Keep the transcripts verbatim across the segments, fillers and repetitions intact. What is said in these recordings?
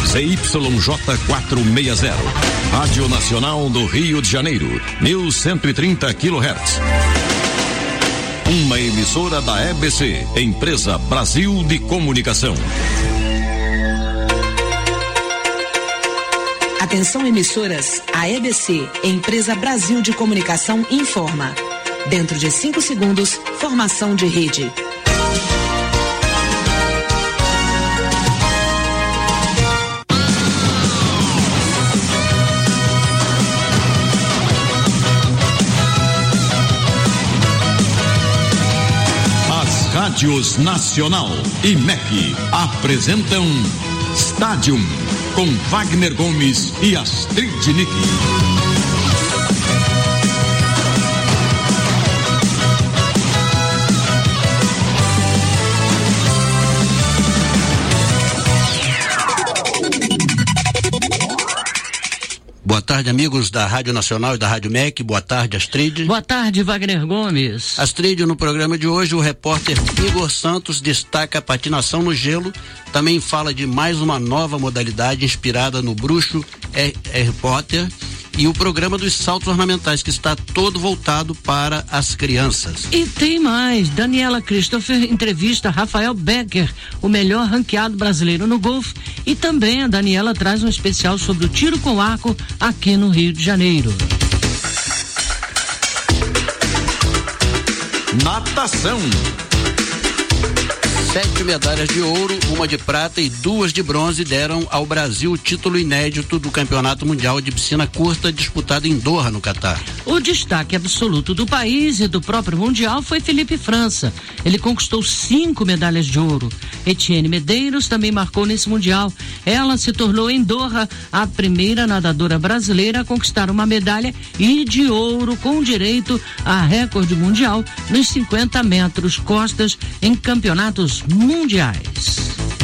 Z Y J quatrocentos e sessenta. Rádio Nacional do Rio de Janeiro, mil cento e trinta quilohertz. Uma emissora da E B C, Empresa Brasil de Comunicação. Atenção, emissoras, a E B C, Empresa Brasil de Comunicação, informa. Dentro de cinco segundos, formação de rede. As rádios Nacional e M E C apresentam Stadium, com Wagner Gomes e Astrid Nick. Boa tarde, amigos da Rádio Nacional e da Rádio M E C. Boa tarde, Astrid. Boa tarde, Wagner Gomes. Astrid, no programa de hoje, o repórter Igor Santos destaca a patinação no gelo, também fala de mais uma nova modalidade inspirada no bruxo Harry Potter e o programa dos saltos ornamentais, que está todo voltado para as crianças. E tem mais, Daniela Christopher entrevista Rafael Becker, o melhor ranqueado brasileiro no golfe, e também a Daniela traz um especial sobre o tiro com arco aqui no Rio de Janeiro. Natação. Sete medalhas de ouro, uma de prata e duas de bronze deram ao Brasil o título inédito do Campeonato Mundial de Piscina Curta disputado em Doha, no Catar. O destaque absoluto do país e do próprio Mundial foi Felipe França. Ele conquistou cinco medalhas de ouro. Etienne Medeiros também marcou nesse Mundial. Ela se tornou em Doha a primeira nadadora brasileira a conquistar uma medalha e de ouro com direito a recorde mundial nos cinquenta metros costas em campeonatos mundiais.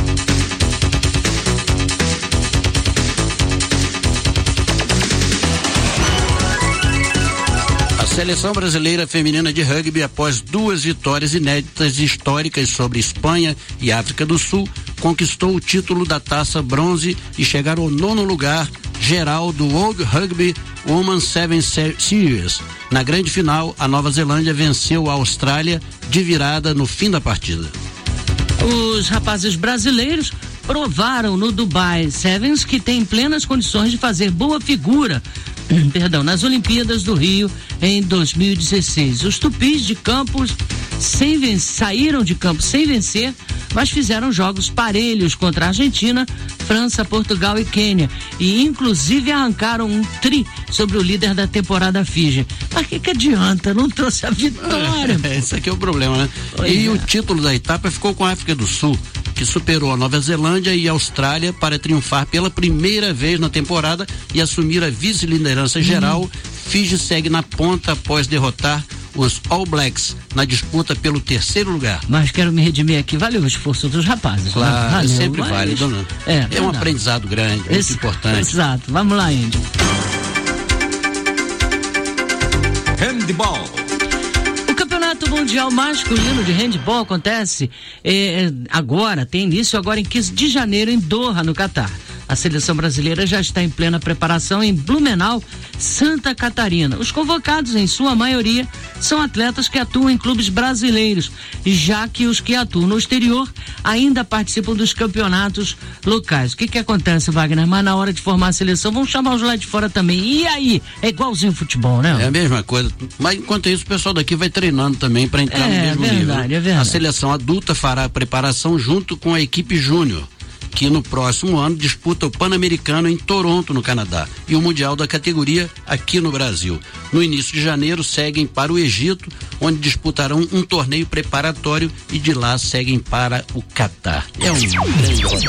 A seleção brasileira feminina de rugby, após duas vitórias inéditas e históricas sobre Espanha e África do Sul, conquistou o título da Taça Bronze e chegaram ao nono lugar geral do World Rugby Women's Seven Series. Na grande final, a Nova Zelândia venceu a Austrália de virada no fim da partida. Os rapazes brasileiros provaram no Dubai Sevens que tem plenas condições de fazer boa figura, perdão, nas Olimpíadas do Rio em dois mil e dezesseis. Os tupis de Campos sem ven- saíram de campo sem vencer, mas fizeram jogos parelhos contra a Argentina, França, Portugal e Quênia, e inclusive arrancaram um tri sobre o líder da temporada Fiji. Mas que que adianta? Não trouxe a vitória. É, esse aqui é o problema, né? Pois e é. O título da etapa ficou com a África do Sul, que superou a Nova Zelândia e a Austrália para triunfar pela primeira vez na temporada e assumir a vice-liderança hum. geral. Fiji segue na ponta após derrotar os All Blacks na disputa pelo terceiro lugar. Mas quero me redimir aqui, valeu o esforço dos rapazes. Claro, né? Valeu, sempre mas... vale, dona. É, é um aprendizado grande, muito Esse... importante. Exato, vamos lá, Índio. Handball. O Campeonato Mundial Masculino de Handball acontece eh, agora, tem início agora em quinze de janeiro em Doha, no Catar. A seleção brasileira já está em plena preparação em Blumenau, Santa Catarina. Os convocados, em sua maioria, são atletas que atuam em clubes brasileiros, já que os que atuam no exterior ainda participam dos campeonatos locais. O que que acontece, Wagner? Mas na hora de formar a seleção, vamos chamar os lá de fora também. E aí? É igualzinho futebol, né? É a mesma coisa. Mas enquanto isso, o pessoal daqui vai treinando também para entrar é, no mesmo verdade, nível. É verdade. A seleção adulta fará a preparação junto com a equipe júnior, que no próximo ano disputa o Pan-Americano em Toronto, no Canadá, e o Mundial da categoria aqui no Brasil. No início de janeiro seguem para o Egito, onde disputarão um torneio preparatório, e de lá seguem para o Catar. É um grande...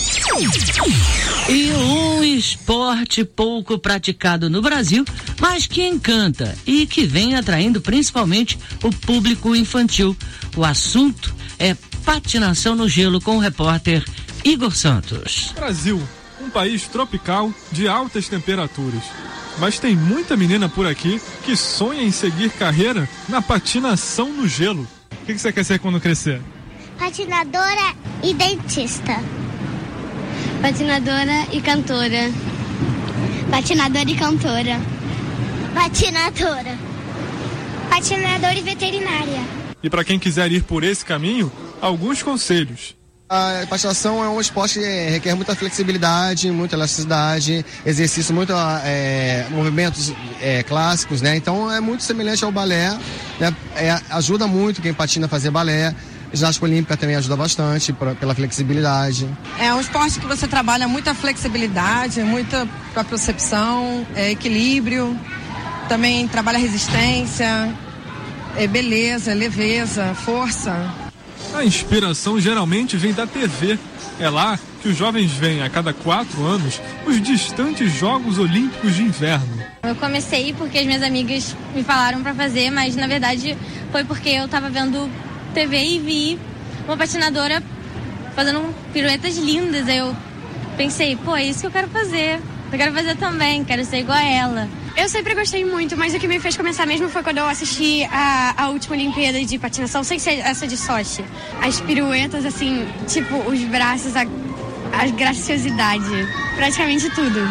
E um esporte pouco praticado no Brasil, mas que encanta e que vem atraindo principalmente o público infantil. O assunto é patinação no gelo, com o repórter Igor Santos. Brasil, um país tropical de altas temperaturas. Mas tem muita menina por aqui que sonha em seguir carreira na patinação no gelo. O que, que você quer ser quando crescer? Patinadora e dentista. Patinadora e cantora. Patinadora e cantora. Patinadora. Patinadora e veterinária. E para quem quiser ir por esse caminho, alguns conselhos. A patinação é um esporte que requer muita flexibilidade, muita elasticidade, exercício, muito é, movimentos é, clássicos, né? Então é muito semelhante ao balé, né? É, ajuda muito quem patina a fazer balé. Ginástica olímpica também ajuda bastante pra, pela flexibilidade. É um esporte que você trabalha muita flexibilidade, muita propriocepção, é, equilíbrio, também trabalha resistência, é, beleza, leveza, força. A inspiração geralmente vem da T V. É lá que os jovens veem a cada quatro anos os distantes Jogos Olímpicos de Inverno. Eu comecei porque as minhas amigas me falaram para fazer, mas na verdade foi porque eu estava vendo T V e vi uma patinadora fazendo piruetas lindas. Aí eu pensei, pô, é isso que eu quero fazer. Eu quero fazer também, quero ser igual a ela. Eu sempre gostei muito, mas o que me fez começar mesmo foi quando eu assisti a, a última Olimpíada de patinação, sem ser essa de Sochi. As piruetas, assim, tipo, os braços, a, a graciosidade, praticamente tudo.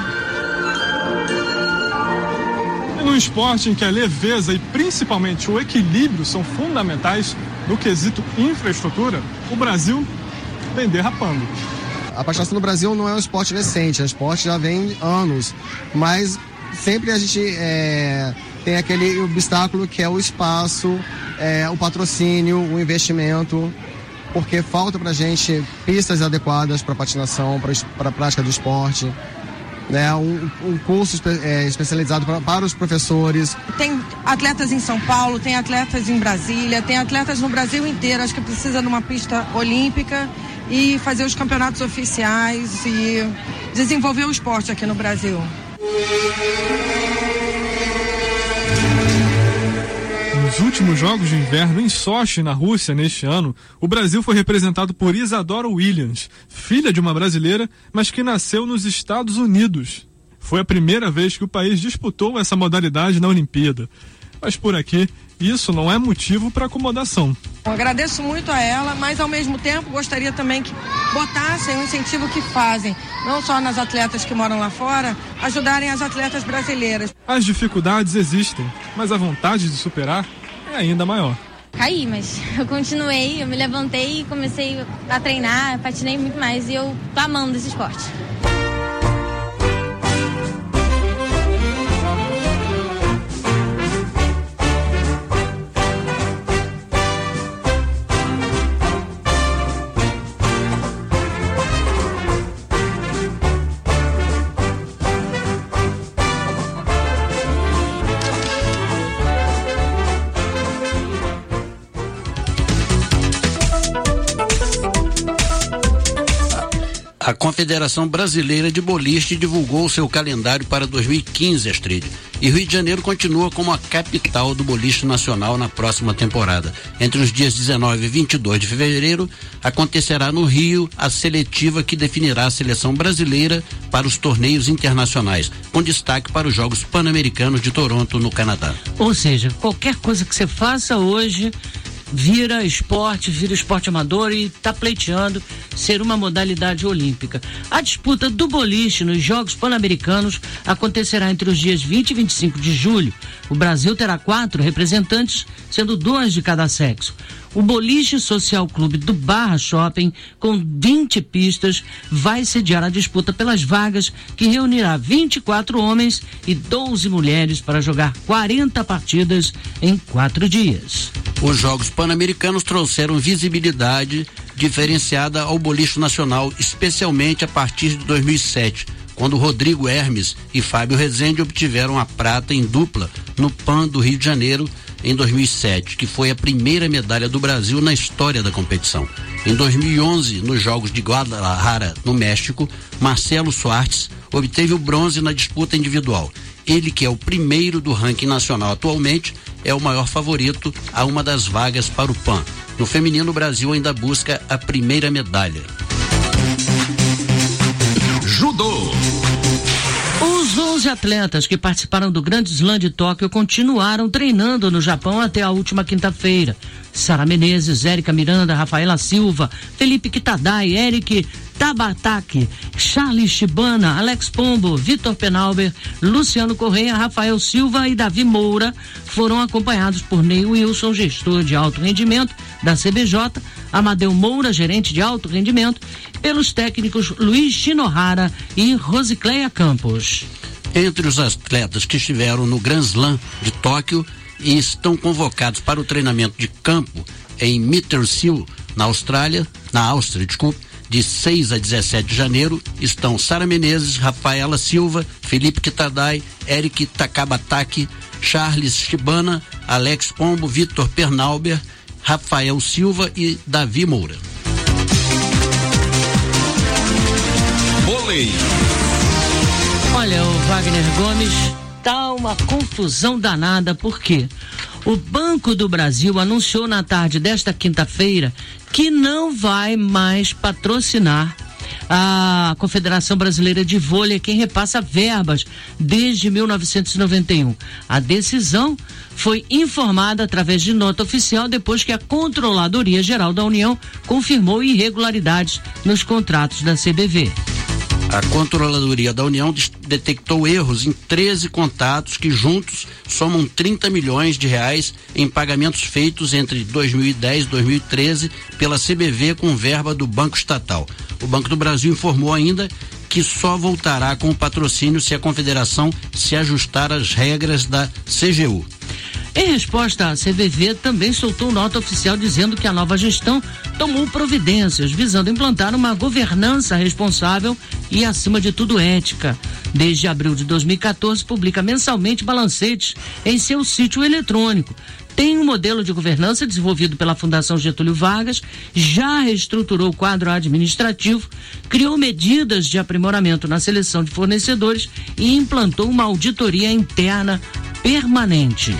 E num esporte em que a leveza e principalmente o equilíbrio são fundamentais no quesito infraestrutura, o Brasil vem derrapando. A patinação no Brasil não é um esporte recente, é um esporte já vem anos, mas sempre a gente é, tem aquele obstáculo que é o espaço, é, o patrocínio, o investimento, porque falta pra gente pistas adequadas para patinação, para a prática do esporte, né? um, um curso espe é, especializado pra, para os professores. Tem atletas em São Paulo, tem atletas em Brasília, tem atletas no Brasil inteiro. Acho que precisa de uma pista olímpica e fazer os campeonatos oficiais e desenvolver o esporte aqui no Brasil. Nos últimos Jogos de Inverno em Sochi, na Rússia, neste ano, o Brasil foi representado por Isadora Williams, filha de uma brasileira, mas que nasceu nos Estados Unidos. Foi a primeira vez que o país disputou essa modalidade na Olimpíada. Mas por aqui, isso não é motivo para acomodação. Eu agradeço muito a ela, mas ao mesmo tempo gostaria também que botassem o incentivo que fazem, não só nas atletas que moram lá fora, ajudarem as atletas brasileiras. As dificuldades existem, mas a vontade de superar é ainda maior. Caí, mas eu continuei, eu me levantei e comecei a treinar, patinei muito mais e eu tô amando esse esporte. A Confederação Brasileira de Boliche divulgou seu calendário para dois mil e quinze, Astrid. E Rio de Janeiro continua como a capital do boliche nacional na próxima temporada. Entre os dias dezenove e vinte e dois de fevereiro, acontecerá no Rio a seletiva que definirá a seleção brasileira para os torneios internacionais, com destaque para os Jogos Pan-Americanos de Toronto, no Canadá. Ou seja, qualquer coisa que você faça hoje vira esporte, vira esporte amador e está pleiteando ser uma modalidade olímpica. A disputa do boliche nos Jogos Pan-Americanos acontecerá entre os dias vinte e vinte e cinco de julho. O Brasil terá quatro representantes, sendo dois de cada sexo. O Boliche Social Clube do Barra Shopping, com vinte pistas, vai sediar a disputa pelas vagas, que reunirá vinte e quatro homens e doze mulheres para jogar quarenta partidas em quatro dias. Os Jogos Pan-Americanos trouxeram visibilidade diferenciada ao boliche nacional, especialmente a partir de dois mil e sete, quando Rodrigo Hermes e Fábio Rezende obtiveram a prata em dupla no Pan do Rio de Janeiro em dois mil e sete, que foi a primeira medalha do Brasil na história da competição. Em dois mil e onze, nos Jogos de Guadalajara, no México, Marcelo Soares obteve o bronze na disputa individual. Ele, que é o primeiro do ranking nacional atualmente, é o maior favorito a uma das vagas para o Pan. No feminino, o Brasil ainda busca a primeira medalha. Judô. Os Os onze atletas que participaram do Grande Slam de Tóquio continuaram treinando no Japão até a última quinta-feira. Sara Menezes, Érica Miranda, Rafaela Silva, Felipe Kitadai, Eric Tabataki, Charles Shibana, Alex Pombo, Vitor Penalber, Luciano Correia, Rafael Silva e Davi Moura foram acompanhados por Ney Wilson, gestor de alto rendimento da C B J, Amadeu Moura, gerente de alto rendimento, pelos técnicos Luiz Shinohara e Rosicléia Campos. Entre os atletas que estiveram no Grand Slam de Tóquio e estão convocados para o treinamento de campo em Mittersill, na Austrália, na Áustria, desculpe, de seis a dezessete de janeiro, estão Sara Menezes, Rafaela Silva, Felipe Kitadai, Eric Takabataki, Charles Shibana, Alex Pombo, Vitor Pernalber, Rafael Silva e Davi Moura. Vôlei. Olha, o Wagner Gomes, tá uma confusão danada, por quê? O Banco do Brasil anunciou na tarde desta quinta-feira que não vai mais patrocinar a Confederação Brasileira de Vôlei, quem repassa verbas desde mil novecentos e noventa e um. A decisão foi informada através de nota oficial depois que a Controladoria Geral da União confirmou irregularidades nos contratos da C B V. A Controladoria da União detectou erros em treze contatos que juntos somam trinta milhões de reais em pagamentos feitos entre dois mil e dez e dois mil e treze pela C B V com verba do Banco Estatal. O Banco do Brasil informou ainda que só voltará com o patrocínio se a Confederação se ajustar às regras da C G U. Em resposta, a C B V também soltou nota oficial dizendo que a nova gestão tomou providências visando implantar uma governança responsável e, acima de tudo, ética. Desde abril de dois mil e quatorze, publica mensalmente balancetes em seu sítio eletrônico. Tem um modelo de governança desenvolvido pela Fundação Getúlio Vargas, já reestruturou o quadro administrativo, criou medidas de aprimoramento na seleção de fornecedores e implantou uma auditoria interna permanente.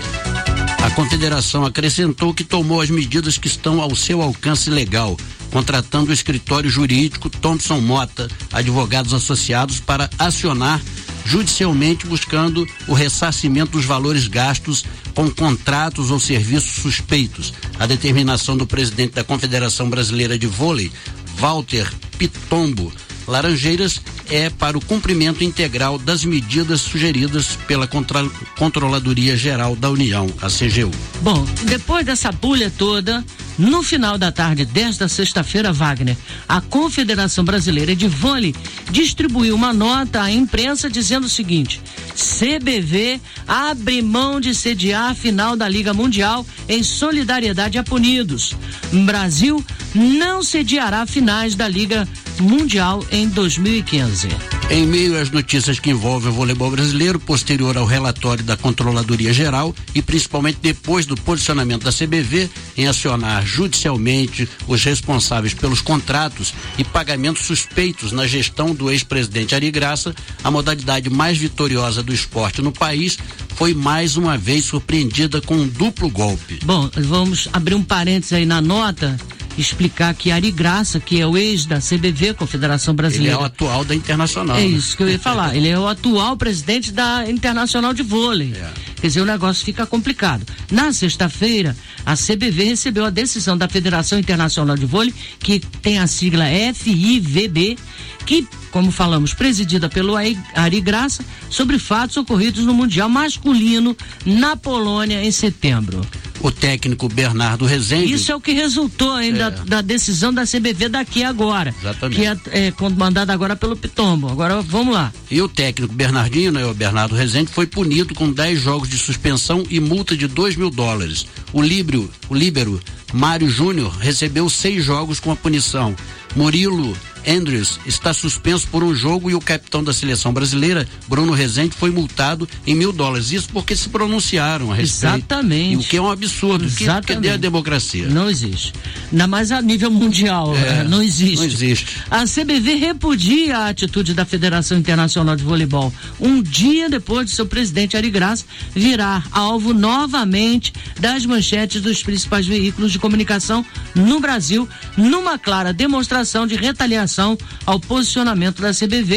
A Confederação acrescentou que tomou as medidas que estão ao seu alcance legal, contratando o escritório jurídico Thompson Mota, advogados associados, para acionar judicialmente buscando o ressarcimento dos valores gastos com contratos ou serviços suspeitos. A determinação do presidente da Confederação Brasileira de Vôlei, Walter Pitombo Laranjeiras, é para o cumprimento integral das medidas sugeridas pela Contra- Controladoria Geral da União, a C G U. Bom, depois dessa bulha toda, no final da tarde desta sexta-feira, Wagner, a Confederação Brasileira de Vôlei distribuiu uma nota à imprensa dizendo o seguinte: C B V abre mão de sediar a final da Liga Mundial em solidariedade a punidos. Brasil não sediará finais da Liga Mundial em dois mil e quinze. Em meio às notícias que envolvem o voleibol brasileiro, posterior ao relatório da Controladoria Geral e principalmente depois do posicionamento da C B V em acionar judicialmente os responsáveis pelos contratos e pagamentos suspeitos na gestão do ex-presidente Ari Graça, a modalidade mais vitoriosa do esporte no país foi mais uma vez surpreendida com um duplo golpe. Bom, vamos abrir um parênteses aí na nota, explicar que Ari Graça, que é o ex da C B V, Confederação Brasileira. Ele é o atual da Internacional. É né? isso que eu ia falar. Ele é o atual presidente da Internacional de Vôlei. É. Quer dizer, o negócio fica complicado. Na sexta-feira, a C B V recebeu a decisão da Federação Internacional de Vôlei, que tem a sigla F I V B, que, como falamos, presidida pelo Ari Graça, sobre fatos ocorridos no Mundial Masculino na Polônia em setembro. O técnico Bernardo Rezende. Isso é o que resultou ainda é. da, da decisão da C B V daqui agora. Exatamente. Que é, é comandada agora pelo Pitombo. Agora vamos lá. E o técnico Bernardinho, né, o Bernardo Rezende, foi punido com dez jogos de suspensão e multa de dois mil dólares. O líbero, o líbero Mário Júnior recebeu seis jogos com a punição. Murilo Andrews está suspenso por um jogo e o capitão da seleção brasileira, Bruno Rezende, foi multado em mil dólares. Isso porque se pronunciaram a respeito. Exatamente. E o que é um absurdo. Exatamente. Que, cadê a democracia? Não existe. Ainda mais a nível mundial. É, não existe. Não existe. A C B V repudia a atitude da Federação Internacional de Voleibol um dia depois de seu presidente Ari Graça virar alvo novamente das manchetes dos principais veículos de comunicação no Brasil, numa clara demonstração de retaliação ao posicionamento da C B V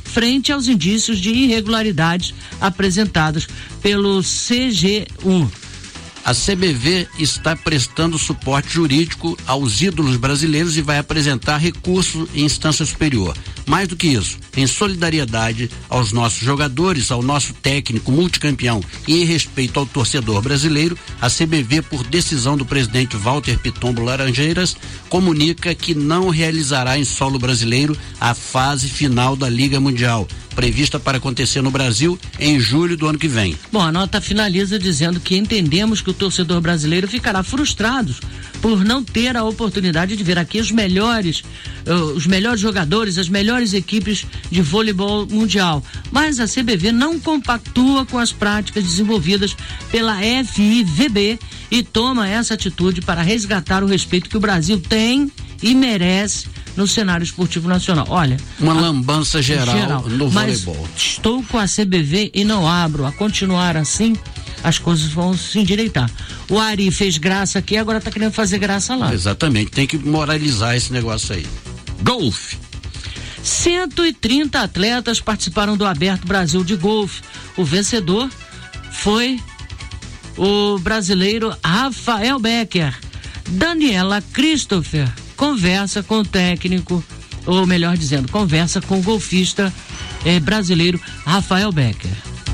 frente aos indícios de irregularidades apresentados pelo C G U. A C B V está prestando suporte jurídico aos ídolos brasileiros e vai apresentar recurso em instância superior. Mais do que isso, em solidariedade aos nossos jogadores, ao nosso técnico multicampeão e em respeito ao torcedor brasileiro, a C B V, por decisão do presidente Walter Pitombo Laranjeiras, comunica que não realizará em solo brasileiro a fase final da Liga Mundial, prevista para acontecer no Brasil em julho do ano que vem. Bom, a nota finaliza dizendo que entendemos que o torcedor brasileiro ficará frustrado por não ter a oportunidade de ver aqui os melhores, uh, os melhores jogadores, as melhores equipes de voleibol mundial. Mas a C B V não compactua com as práticas desenvolvidas pela F I V B e toma essa atitude para resgatar o respeito que o Brasil tem e merece no cenário esportivo nacional. Olha, uma a, lambança geral, geral no mas voleibol. Estou com a C B V e não abro. A continuar assim, as coisas vão se endireitar. O Ari fez graça aqui, agora está querendo fazer graça lá. Exatamente, tem que moralizar esse negócio aí. Golfe. cento e trinta atletas participaram do Aberto Brasil de Golfe. O vencedor foi o brasileiro Rafael Becker. Daniela Christopher conversa com o técnico, ou melhor dizendo, conversa com o golfista eh, brasileiro Rafael Becker.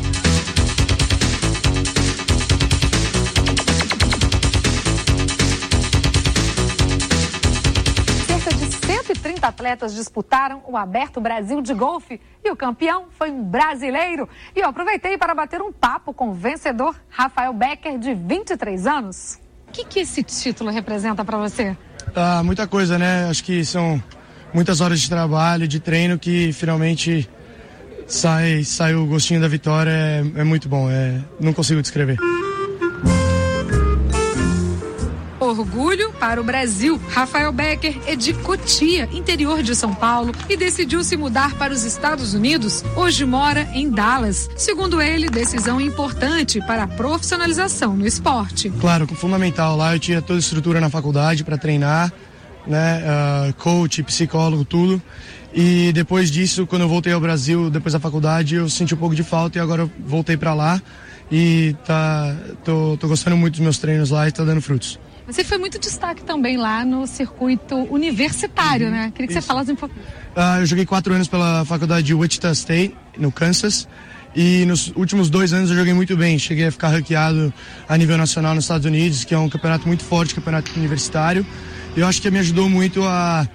Cerca de cento e trinta atletas disputaram o Aberto Brasil de Golfe e o campeão foi um brasileiro. E eu aproveitei para bater um papo com o vencedor Rafael Becker, de vinte e três anos. O que, que esse título representa para você? Ah, muita coisa, né? Acho que são muitas horas de trabalho, de treino, que finalmente sai, sai o gostinho da vitória. É, é muito bom, é, não consigo descrever. Orgulho para o Brasil. Rafael Becker é de Cotia, interior de São Paulo, e decidiu se mudar para os Estados Unidos. Hoje mora em Dallas. Segundo ele, decisão importante para a profissionalização no esporte. Claro, fundamental. Lá eu tinha toda a estrutura na faculdade para treinar, né? Uh, coach, psicólogo, tudo. E depois disso, quando eu voltei ao Brasil, depois da faculdade, eu senti um pouco de falta e agora eu voltei para lá e tá, tô, tô gostando muito dos meus treinos lá e tá dando frutos. Você foi muito destaque também lá no circuito universitário, uhum, né? Queria que isso. Você falasse um pouco. Uh, eu joguei quatro anos pela faculdade de Wichita State, no Kansas, e nos últimos dois anos eu joguei muito bem. Cheguei a ficar ranqueado a nível nacional nos Estados Unidos, que é um campeonato muito forte, campeonato universitário. E eu acho que me ajudou muito a,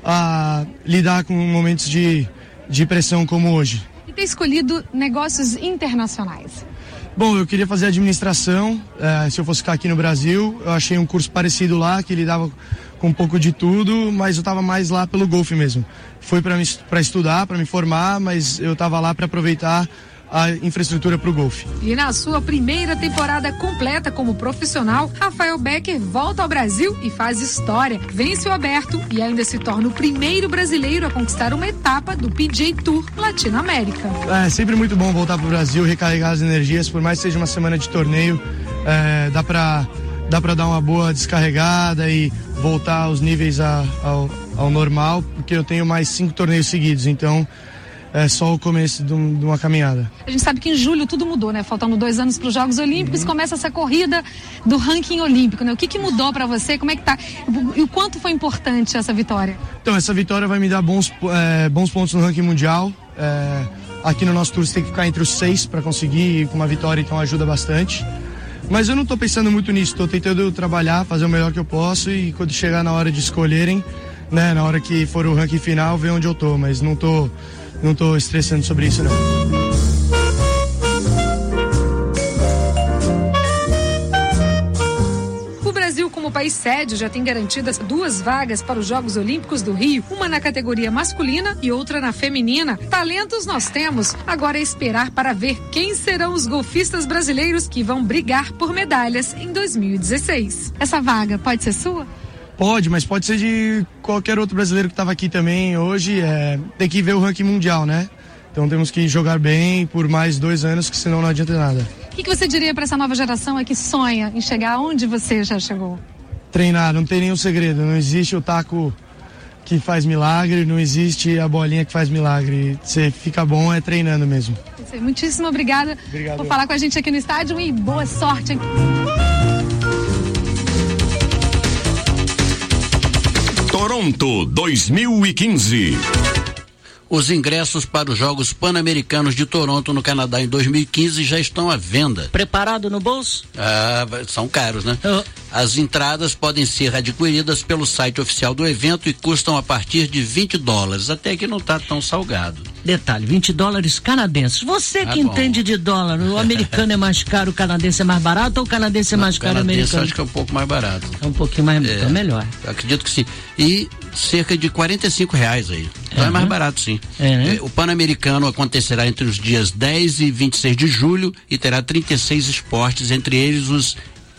a lidar com momentos de, de pressão como hoje. E ter escolhido negócios internacionais? Bom, eu queria fazer administração, é, se eu fosse ficar aqui no Brasil. Eu achei um curso parecido lá, que lidava com um pouco de tudo, mas eu estava mais lá pelo golfe mesmo. Foi para estudar, para me formar, mas eu estava lá para aproveitar a infraestrutura para o golfe. E na sua primeira temporada completa como profissional, Rafael Becker volta ao Brasil e faz história. Vence o Aberto e ainda se torna o primeiro brasileiro a conquistar uma etapa do P G A Tour Latino-América. É sempre muito bom voltar para o Brasil, recarregar as energias, por mais que seja uma semana de torneio, é, dá para dá para dar uma boa descarregada e voltar aos níveis a, ao, ao normal, porque eu tenho mais cinco torneios seguidos, então é só o começo de, um, de uma caminhada. A gente sabe que em julho tudo mudou, né? Faltando dois anos para os Jogos Olímpicos, uhum. Começa essa corrida do ranking olímpico, né? O que, que mudou para você? Como é que tá? E o quanto foi importante essa vitória? Então, essa vitória vai me dar bons, é, bons pontos no ranking mundial. É, aqui no nosso tour você tem que ficar entre os seis para conseguir, e com uma vitória então ajuda bastante. Mas eu não estou pensando muito nisso, estou tentando trabalhar, fazer o melhor que eu posso, e quando chegar na hora de escolherem, né? Na hora que for o ranking final, ver onde eu tô, mas não tô Não estou estressando sobre isso, não. O Brasil, como país sede, já tem garantidas duas vagas para os Jogos Olímpicos do Rio, uma na categoria masculina e outra na feminina. Talentos nós temos, agora é esperar para ver quem serão os golfistas brasileiros que vão brigar por medalhas em dois mil e dezesseis. Essa vaga pode ser sua? Pode, mas pode ser de qualquer outro brasileiro que estava aqui também hoje. É, tem que ver o ranking mundial, né? Então temos que jogar bem por mais dois anos, que senão não adianta nada. O que, que você diria para essa nova geração é que sonha em chegar onde você já chegou? Treinar, não tem nenhum segredo. Não existe o taco que faz milagre, não existe a bolinha que faz milagre. Você fica bom é treinando mesmo. Muitíssimo obrigada Obrigado. por falar com a gente aqui no estádio e boa sorte. Toronto dois mil e quinze. Os ingressos para os Jogos Pan-Americanos de Toronto, no Canadá, em dois mil e quinze já estão à venda. Preparado no bolso? Ah, são caros, né? Oh. As entradas podem ser adquiridas pelo site oficial do evento e custam a partir de vinte dólares. Até que não está tão salgado. Detalhe, vinte dólares canadenses. Você que ah, entende de dólar, o americano é mais caro, o canadense é mais barato ou o canadense é mais não, caro, o americano? Eu acho que é um pouco mais barato. É um pouquinho mais é, melhor. Eu acredito que sim. E cerca de quarenta e cinco reais aí. Então uhum. é mais barato, sim. É, né? O Pan-Americano acontecerá entre os dias dez e vinte e seis de julho e terá trinta e seis esportes, entre eles os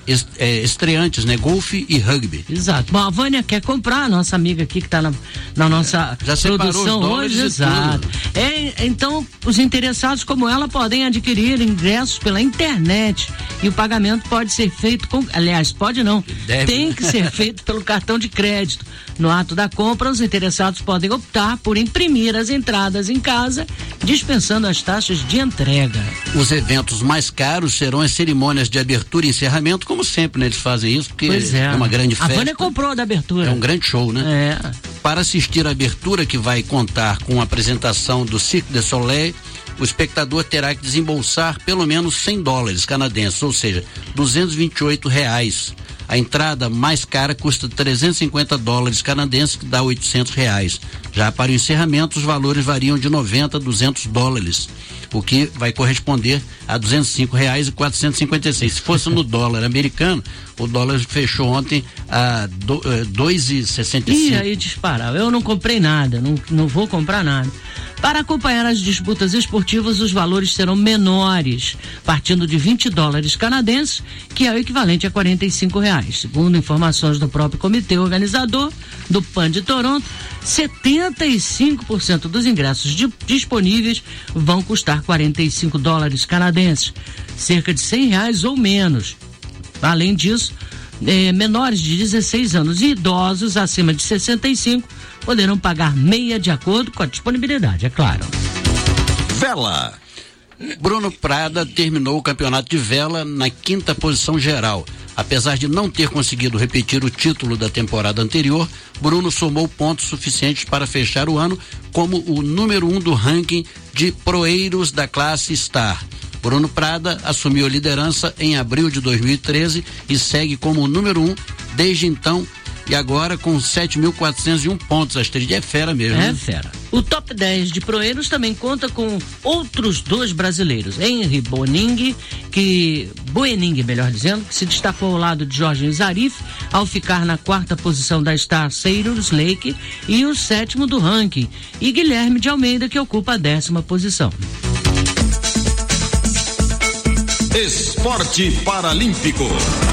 estreantes, né? Golfe e rugby. Exato. Bom, a Vânia quer comprar, a nossa amiga aqui que está na, na nossa Já produção hoje. Exato. É, então, os interessados como ela podem adquirir ingressos pela internet e o pagamento pode ser feito com, aliás, pode não, Deve. tem que ser feito pelo cartão de crédito. No ato da compra, os interessados podem optar por imprimir as entradas em casa, dispensando as taxas de entrega. Os eventos mais caros serão as cerimônias de abertura e encerramento, como sempre, né? Eles fazem isso, porque pois é. é uma grande festa. A Vânia comprou da abertura. É um grande show, né? É. Para assistir à abertura, que vai contar com a apresentação do Cirque du Soleil, o espectador terá que desembolsar pelo menos cem dólares canadenses, ou seja, duzentos e vinte e oito reais. A entrada mais cara custa trezentos e cinquenta dólares canadenses, que dá oitocentos reais. Já para o encerramento, os valores variam de noventa a duzentos dólares, o que vai corresponder a duzentos e cinco reais e quatrocentos e cinquenta e seis. Se fosse no dólar americano, o dólar fechou ontem a dois reais e sessenta e cinco. E aí disparava. Eu não comprei nada, não, não vou comprar nada. Para acompanhar as disputas esportivas, os valores serão menores, partindo de vinte dólares canadenses, que é o equivalente a quarenta e cinco reais. Segundo informações do próprio comitê organizador do Pan de Toronto, setenta e cinco por cento dos ingressos de, disponíveis vão custar quarenta e cinco dólares canadenses, cerca de cem reais ou menos. Além disso, eh, menores de dezesseis anos e idosos acima de sessenta e cinco poderão pagar meia de acordo com a disponibilidade, é claro. Vela. Bruno Prada terminou o campeonato de vela na quinta posição geral. Apesar de não ter conseguido repetir o título da temporada anterior, Bruno somou pontos suficientes para fechar o ano como o número um do ranking de proeiros da classe Star. Bruno Prada assumiu a liderança em abril de dois mil e treze e segue como o número um desde então, e agora com sete mil quatrocentos e um pontos. A Astrid é fera mesmo. É né? fera. O top dez de proeiros também conta com outros dois brasileiros. Henry Boning, que Boening, melhor dizendo, que se destacou ao lado de Jorge Zarif ao ficar na quarta posição da Star Sailors Lake e o sétimo do ranking, e Guilherme de Almeida, que ocupa a décima posição. Esporte Paralímpico.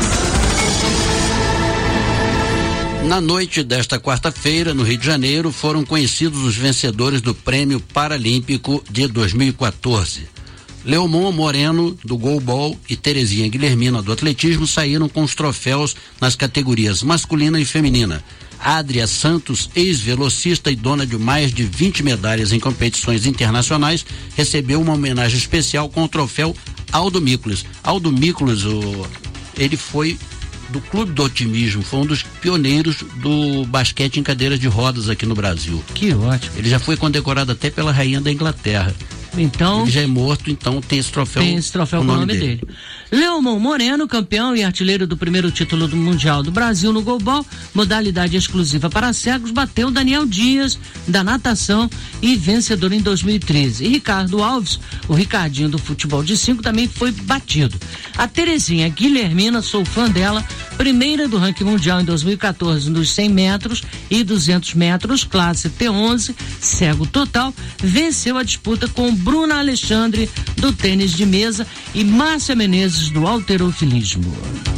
Na noite desta quarta-feira, no Rio de Janeiro, foram conhecidos os vencedores do Prêmio Paralímpico de dois mil e quatorze. Leomon Moreno, do goalball, e Terezinha Guilhermina, do atletismo, saíram com os troféus nas categorias masculina e feminina. Adria Santos, ex-velocista e dona de mais de vinte medalhas em competições internacionais, recebeu uma homenagem especial com o troféu Aldo Miklos. Aldo Miklos, o, ele foi do Clube do Otimismo, foi um dos pioneiros do basquete em cadeiras de rodas aqui no Brasil. Que ótimo. Ele já foi condecorado até pela rainha da Inglaterra. Então, ele já é morto, então tem esse troféu, tem esse troféu com o nome, nome dele. dele. Leomon Moreno, campeão e artilheiro do primeiro título do Mundial do Brasil no goalball, modalidade exclusiva para cegos, bateu Daniel Dias, da natação, e vencedor em dois mil e treze. E Ricardo Alves, o Ricardinho do futebol de cinco, também foi batido. A Terezinha Guilhermina, sou fã dela, primeira do ranking mundial em dois mil e quatorze nos cem metros e duzentos metros, classe T onze, cego total, venceu a disputa com Bruna Alexandre, do tênis de mesa, e Márcia Menezes, do halterofilismo.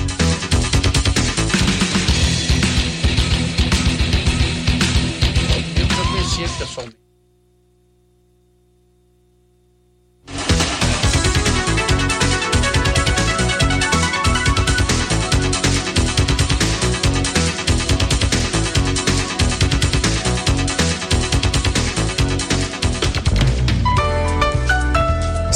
Eu já conhecia esse pessoal.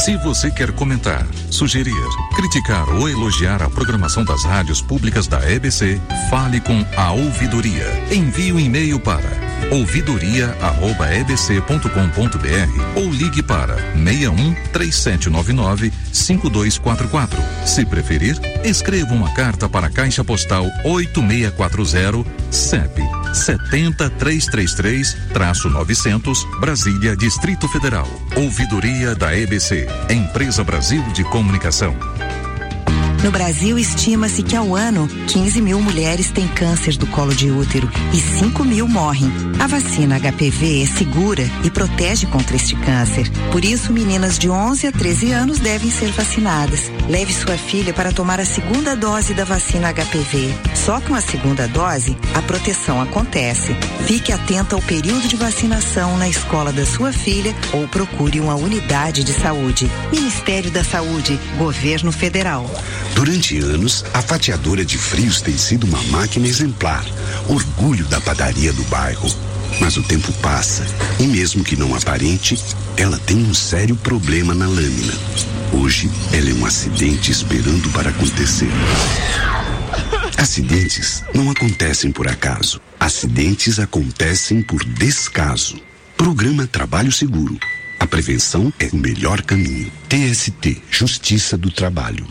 Se você quer comentar, sugerir, criticar ou elogiar a programação das rádios públicas da E B C, fale com a Ouvidoria. Envie um e-mail para ouvidoria arroba e b c ponto com ponto b r ou ligue para seis um três sete nove nove cinco dois quatro quatro. Se preferir, escreva uma carta para a Caixa Postal oito seis quatro zero, C E P sete zero três três três novecentos, Brasília, Distrito Federal. Ouvidoria da E B C, Empresa Brasil de Comunicação. No Brasil, estima-se que ao ano, quinze mil mulheres têm câncer do colo de útero e cinco mil morrem. A vacina H P V é segura e protege contra este câncer. Por isso, meninas de onze a treze anos devem ser vacinadas. Leve sua filha para tomar a segunda dose da vacina H P V. Só com a segunda dose, a proteção acontece. Fique atenta ao período de vacinação na escola da sua filha ou procure uma unidade de saúde. Ministério da Saúde, Governo Federal. Durante anos, a fatiadora de frios tem sido uma máquina exemplar, orgulho da padaria do bairro. Mas o tempo passa e mesmo que não aparente, ela tem um sério problema na lâmina. Hoje, ela é um acidente esperando para acontecer. Acidentes não acontecem por acaso. Acidentes acontecem por descaso. Programa Trabalho Seguro. A prevenção é o melhor caminho. T S T, Justiça do Trabalho.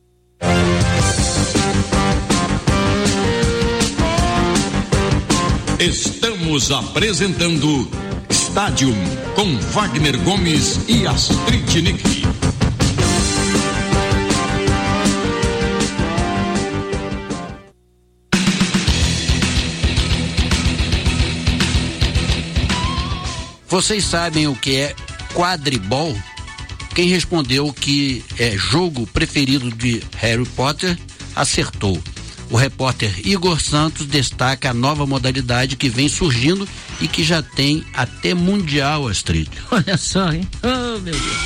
Estamos apresentando Estádio com Wagner Gomes e Astrid Nick. Vocês sabem o que é quadribol? Quem respondeu que é jogo preferido de Harry Potter acertou. O repórter Igor Santos destaca a nova modalidade que vem surgindo e que já tem até mundial, Astrid. Olha só, hein? Oh, meu Deus.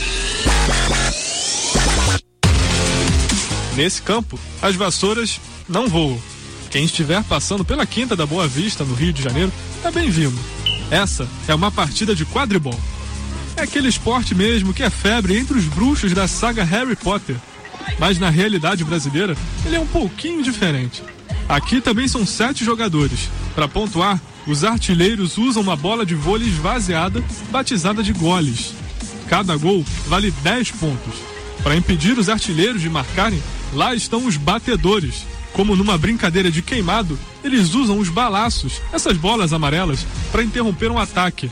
Nesse campo, as vassouras não voam. Quem estiver passando pela Quinta da Boa Vista, no Rio de Janeiro, tá bem-vindo. Essa é uma partida de quadribol. É aquele esporte mesmo que é febre entre os bruxos da saga Harry Potter. Mas na realidade brasileira, ele é um pouquinho diferente. Aqui também são sete jogadores. Para pontuar, os artilheiros usam uma bola de vôlei esvaziada, batizada de goles. Cada gol vale dez pontos. Para impedir os artilheiros de marcarem, lá estão os batedores. Como numa brincadeira de queimado, eles usam os balaços, essas bolas amarelas, para interromper um ataque.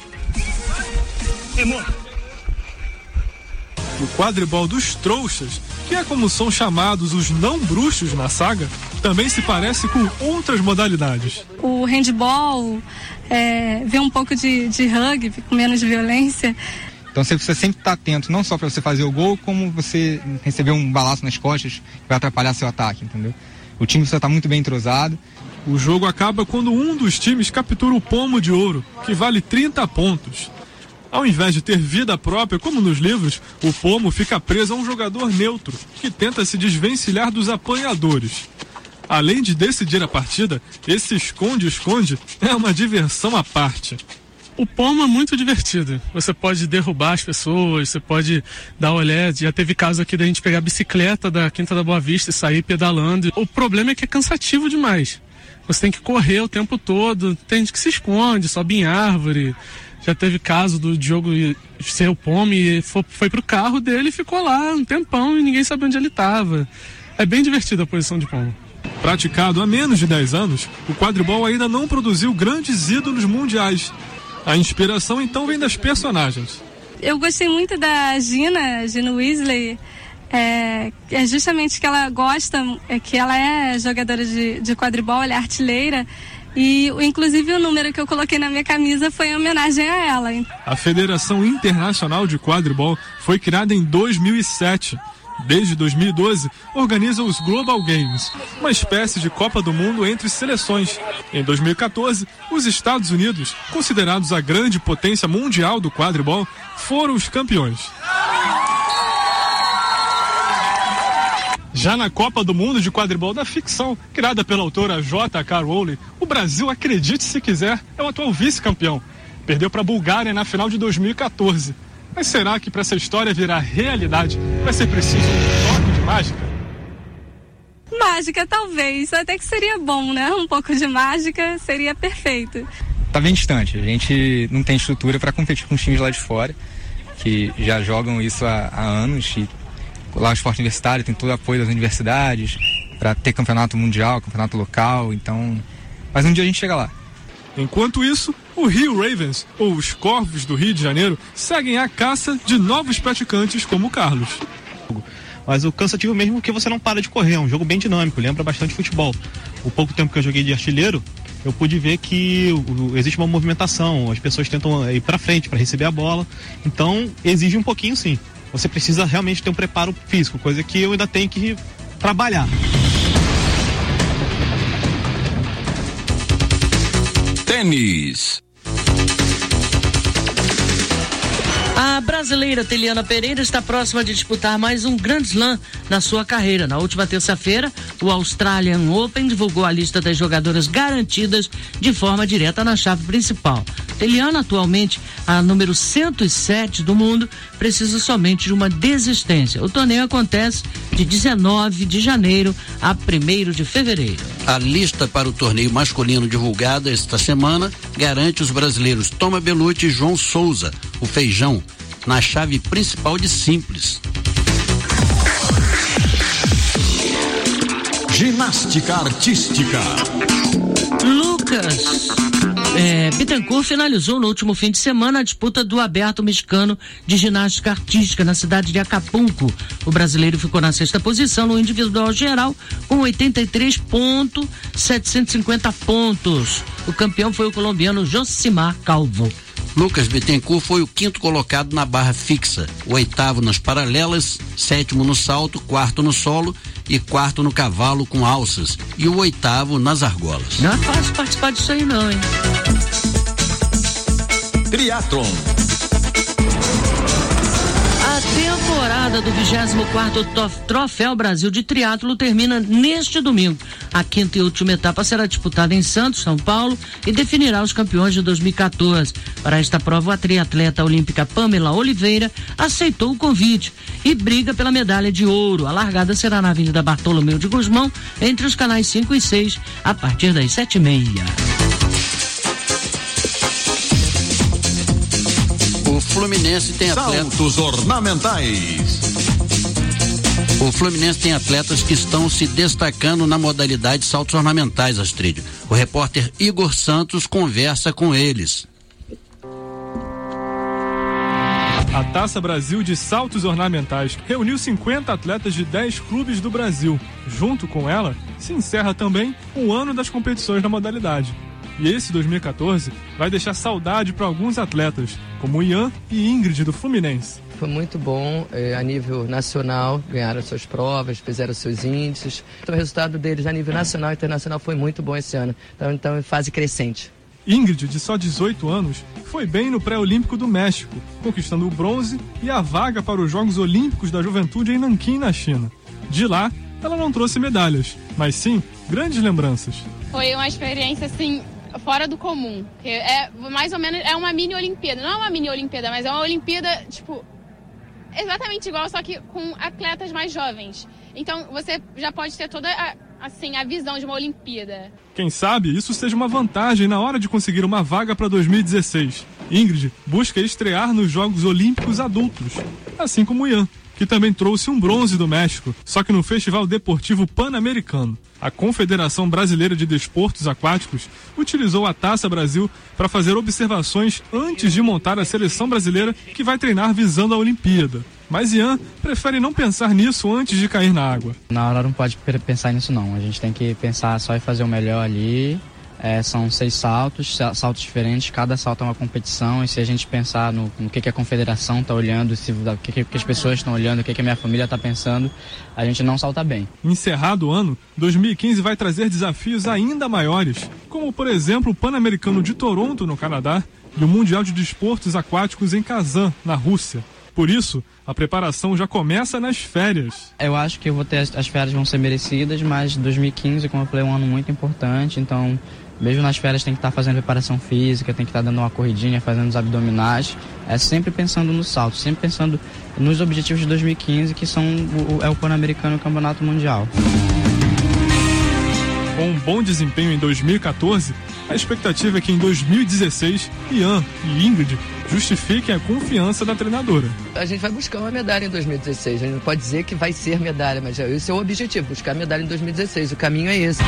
O quadribol dos trouxas, que é como são chamados os não bruxos na saga, também se parece com outras modalidades. O handball, é, vê um pouco de, de rugby, com menos violência. Então você precisa sempre estar atento, não só para você fazer o gol, como você receber um balaço nas costas que vai atrapalhar seu ataque, entendeu? O time precisa estar muito bem entrosado. O jogo acaba quando um dos times captura o pomo de ouro, que vale trinta pontos. Ao invés de ter vida própria, como nos livros, o pomo fica preso a um jogador neutro, que tenta se desvencilhar dos apanhadores. Além de decidir a partida, esse esconde-esconde é uma diversão à parte. O pomo é muito divertido. Você pode derrubar as pessoas, você pode dar olé. Já teve caso aqui da gente pegar a bicicleta da Quinta da Boa Vista e sair pedalando. O problema é que é cansativo demais. Você tem que correr o tempo todo, tem gente que se esconde, sobe em árvore. Já teve caso do Diogo ser o pomo e foi, foi pro carro dele e ficou lá um tempão e ninguém sabia onde ele estava. É bem divertida a posição de pomo. Praticado há menos de dez anos, o quadribol ainda não produziu grandes ídolos mundiais. A inspiração então vem das personagens. Eu gostei muito da Gina, Gina Weasley. É, é justamente que ela gosta, é que ela é jogadora de, de quadribol, ela é artilheira. E, inclusive, o número que eu coloquei na minha camisa foi em homenagem a ela. A Federação Internacional de Quadribol foi criada em dois mil e sete. Desde dois mil e doze, organiza os Global Games, uma espécie de Copa do Mundo entre seleções. Em dois mil e quatorze, os Estados Unidos, considerados a grande potência mundial do quadribol, foram os campeões. Já na Copa do Mundo de Quadribol da Ficção, criada pela autora J K Rowling, o Brasil, acredite se quiser, é o atual vice-campeão. Perdeu para a Bulgária na final de dois mil e quatorze. Mas será que para essa história virar realidade vai ser preciso um toque de mágica? Mágica, talvez. Até que seria bom, né? Um pouco de mágica seria perfeito. Tá bem distante. A gente não tem estrutura para competir com os times lá de fora, que já jogam isso há, há anos. E lá o esporte universitário tem todo o apoio das universidades para ter campeonato mundial, campeonato local. Então, mas um dia a gente chega lá. Enquanto isso, o Rio Ravens, ou os Corvos do Rio de Janeiro, seguem à caça de novos praticantes como o Carlos. Mas o cansativo mesmo é que você não para de correr, é um jogo bem dinâmico, lembra bastante futebol. O pouco tempo que eu joguei de artilheiro, eu pude ver que o, existe uma movimentação, as pessoas tentam ir para frente para receber a bola, então exige um pouquinho sim. Você precisa realmente ter um preparo físico, coisa que eu ainda tenho que trabalhar. Tênis. A brasileira Teliana Pereira está próxima de disputar mais um Grand Slam na sua carreira. Na última terça-feira, o Australian Open divulgou a lista das jogadoras garantidas de forma direta na chave principal. Teliana, atualmente a número cento e sete do mundo, precisa somente de uma desistência. O torneio acontece de dezenove de janeiro a primeiro de fevereiro. A lista para o torneio masculino divulgada esta semana garante os brasileiros Toma Bellucci e João Souza, o Feijão, na chave principal de simples. Ginástica artística. Lucas é, Bittencourt finalizou no último fim de semana a disputa do Aberto Mexicano de Ginástica Artística na cidade de Acapulco. O brasileiro ficou na sexta posição no individual geral com oitenta e três mil setecentos e cinquenta pontos. O campeão foi o colombiano Josimar Calvo. Lucas Bittencourt foi o quinto colocado na barra fixa, o oitavo nas paralelas, sétimo no salto, quarto no solo e quarto no cavalo com alças e o oitavo nas argolas. Não é fácil participar disso aí não, hein? Triatlon. A temporada do vigésimo quarto Troféu Brasil de Triatlo termina neste domingo. A quinta e última etapa será disputada em Santos, São Paulo, e definirá os campeões de dois mil e quatorze. Para esta prova, a triatleta olímpica Pamela Oliveira aceitou o convite e briga pela medalha de ouro. A largada será na Avenida Bartolomeu de Gusmão, entre os canais cinco e seis, a partir das sete e meia. O Fluminense tem atletas. Saltos ornamentais. O Fluminense tem atletas que estão se destacando na modalidade saltos ornamentais, Astrídio. O repórter Igor Santos conversa com eles. A Taça Brasil de Saltos Ornamentais reuniu cinquenta atletas de dez clubes do Brasil. Junto com ela, se encerra também o ano das competições na modalidade. E esse dois mil e quatorze vai deixar saudade para alguns atletas, como Ian e Ingrid do Fluminense. Foi muito bom eh, a nível nacional, ganharam suas provas, fizeram seus índices. Então, o resultado deles a nível nacional e internacional foi muito bom esse ano. Então, então em fase crescente. Ingrid, de só dezoito anos, foi bem no pré-olímpico do México, conquistando o bronze e a vaga para os Jogos Olímpicos da Juventude em Nanquim, na China. De lá, ela não trouxe medalhas, mas sim grandes lembranças. Foi uma experiência, assim, fora do comum. É mais ou menos, é uma mini Olimpíada. Não é uma mini Olimpíada, mas é uma Olimpíada, tipo, exatamente igual, só que com atletas mais jovens. Então, você já pode ter toda a, assim, a visão de uma Olimpíada. Quem sabe isso seja uma vantagem na hora de conseguir uma vaga para dois mil e dezesseis. Ingrid busca estrear nos Jogos Olímpicos Adultos, assim como Ian, que também trouxe um bronze do México, só que no Festival Deportivo Pan-Americano. A Confederação Brasileira de Desportos Aquáticos utilizou a Taça Brasil para fazer observações antes de montar a seleção brasileira que vai treinar visando a Olimpíada. Mas Ian prefere não pensar nisso antes de cair na água. Na hora não pode pensar nisso não, a gente tem que pensar só em fazer o melhor ali. É, são seis saltos, saltos diferentes, cada salto é uma competição, e se a gente pensar no, no que, que a confederação está olhando, se, o que, que as pessoas estão olhando, o que, que a minha família está pensando, a gente não salta bem. Encerrado o ano, dois mil e quinze vai trazer desafios ainda maiores, como por exemplo o Pan-Americano de Toronto, no Canadá, e o Mundial de Desportos Aquáticos em Kazan, na Rússia. Por isso, a preparação já começa nas férias. Eu acho que eu vou ter, as férias vão ser merecidas, mas dois mil e quinze, como eu falei, é um ano muito importante, então mesmo nas férias tem que estar tá fazendo preparação física, tem que estar tá dando uma corridinha, fazendo os abdominais, é sempre pensando no salto, sempre pensando nos objetivos de dois mil e quinze, que são o, é o Pan-Americano e o Campeonato Mundial. Com um bom desempenho em dois mil e quatorze, a expectativa é que em dois mil e dezesseis, Ian e Ingrid justifiquem a confiança da treinadora. A gente vai buscar uma medalha em dois mil e dezesseis, a gente não pode dizer que vai ser medalha, mas esse é o objetivo, buscar medalha em dois mil e dezesseis, o caminho é esse.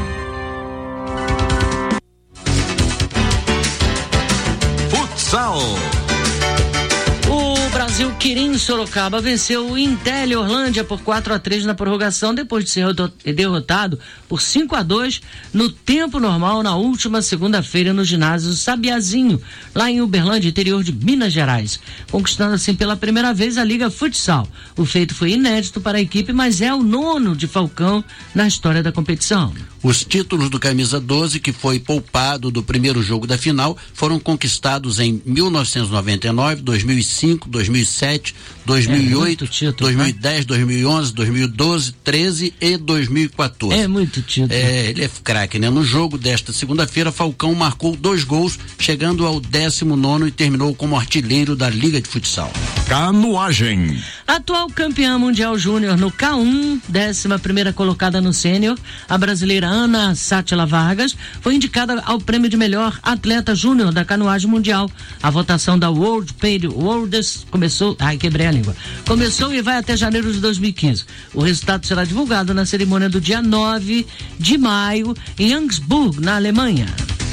Futsal. O Brasil Quirim Sorocaba venceu o Intel Orlândia por quatro a três na prorrogação, depois de ser derrotado por cinco a dois no tempo normal na última segunda-feira no ginásio Sabiazinho, lá em Uberlândia, interior de Minas Gerais, conquistando assim pela primeira vez a Liga Futsal. O feito foi inédito para a equipe, mas é o nono de Falcão na história da competição. Os títulos do Camisa doze, que foi poupado do primeiro jogo da final, foram conquistados em mil novecentos e noventa e nove, dois mil e cinco, dois mil e sete, dois mil e oito, é título, dois mil e dez, né? dois mil e onze, dois mil e doze, treze e dois mil e quatorze. É muito título. É, ele é craque, né? No jogo desta segunda-feira, Falcão marcou dois gols, chegando ao décimo nono e terminou como artilheiro da Liga de Futsal. Canoagem. Atual campeã mundial júnior no K um, décima primeira colocada no sênior, a brasileira Ana Sátila Vargas foi indicada ao prêmio de melhor atleta júnior da canoagem mundial. A votação da World Paid Worlds começou, ai quebrei a língua, começou e vai até janeiro de dois mil e quinze. O resultado será divulgado na cerimônia do dia nove de maio em Augsburg, na Alemanha.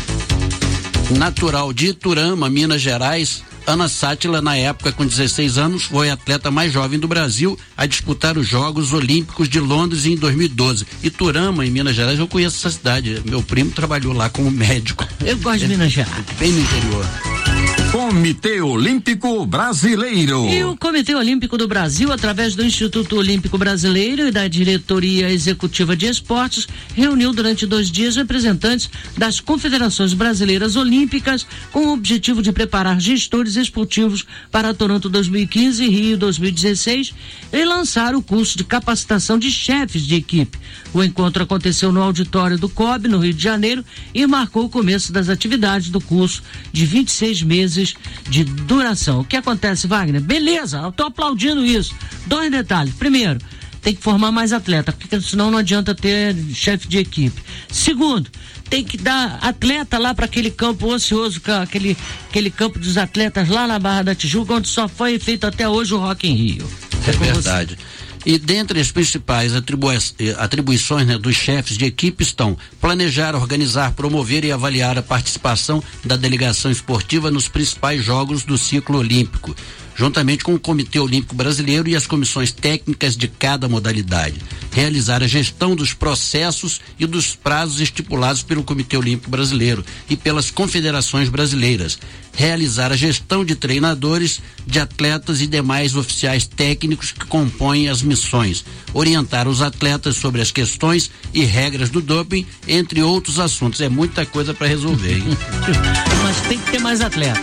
Natural de Iturama, Minas Gerais, Ana Sátila, na época com dezesseis anos, foi a atleta mais jovem do Brasil a disputar os Jogos Olímpicos de Londres em dois mil e doze. Iturama, em Minas Gerais, eu conheço essa cidade. Meu primo trabalhou lá como médico. Eu gosto de Minas Gerais. Bem no interior. Comitê Olímpico Brasileiro. E o Comitê Olímpico do Brasil, através do Instituto Olímpico Brasileiro e da Diretoria Executiva de Esportes, reuniu durante dois dias representantes das confederações brasileiras olímpicas com o objetivo de preparar gestores esportivos para Toronto dois mil e quinze e Rio dois mil e dezesseis e lançar o curso de capacitação de chefes de equipe. O encontro aconteceu no auditório do C O B, no Rio de Janeiro, e marcou o começo das atividades do curso de vinte e seis meses de duração. O que acontece, Wagner? Beleza, eu tô aplaudindo isso. Dois detalhes. Primeiro, tem que formar mais atleta, porque senão não adianta ter chefe de equipe. Segundo, tem que dar atleta lá para aquele campo ocioso, aquele, aquele campo dos atletas lá na Barra da Tijuca, onde só foi feito até hoje o Rock in Rio. É, é verdade. Você. E dentre as principais atribui atribuições, né, dos chefes de equipe estão planejar, organizar, promover e avaliar a participação da delegação esportiva nos principais jogos do ciclo olímpico, juntamente com o Comitê Olímpico Brasileiro e as comissões técnicas de cada modalidade. Realizar a gestão dos processos e dos prazos estipulados pelo Comitê Olímpico Brasileiro e pelas confederações brasileiras. Realizar a gestão de treinadores, de atletas e demais oficiais técnicos que compõem as missões. Orientar os atletas sobre as questões e regras do doping, entre outros assuntos. É muita coisa para resolver, hein? Mas tem que ter mais atleta.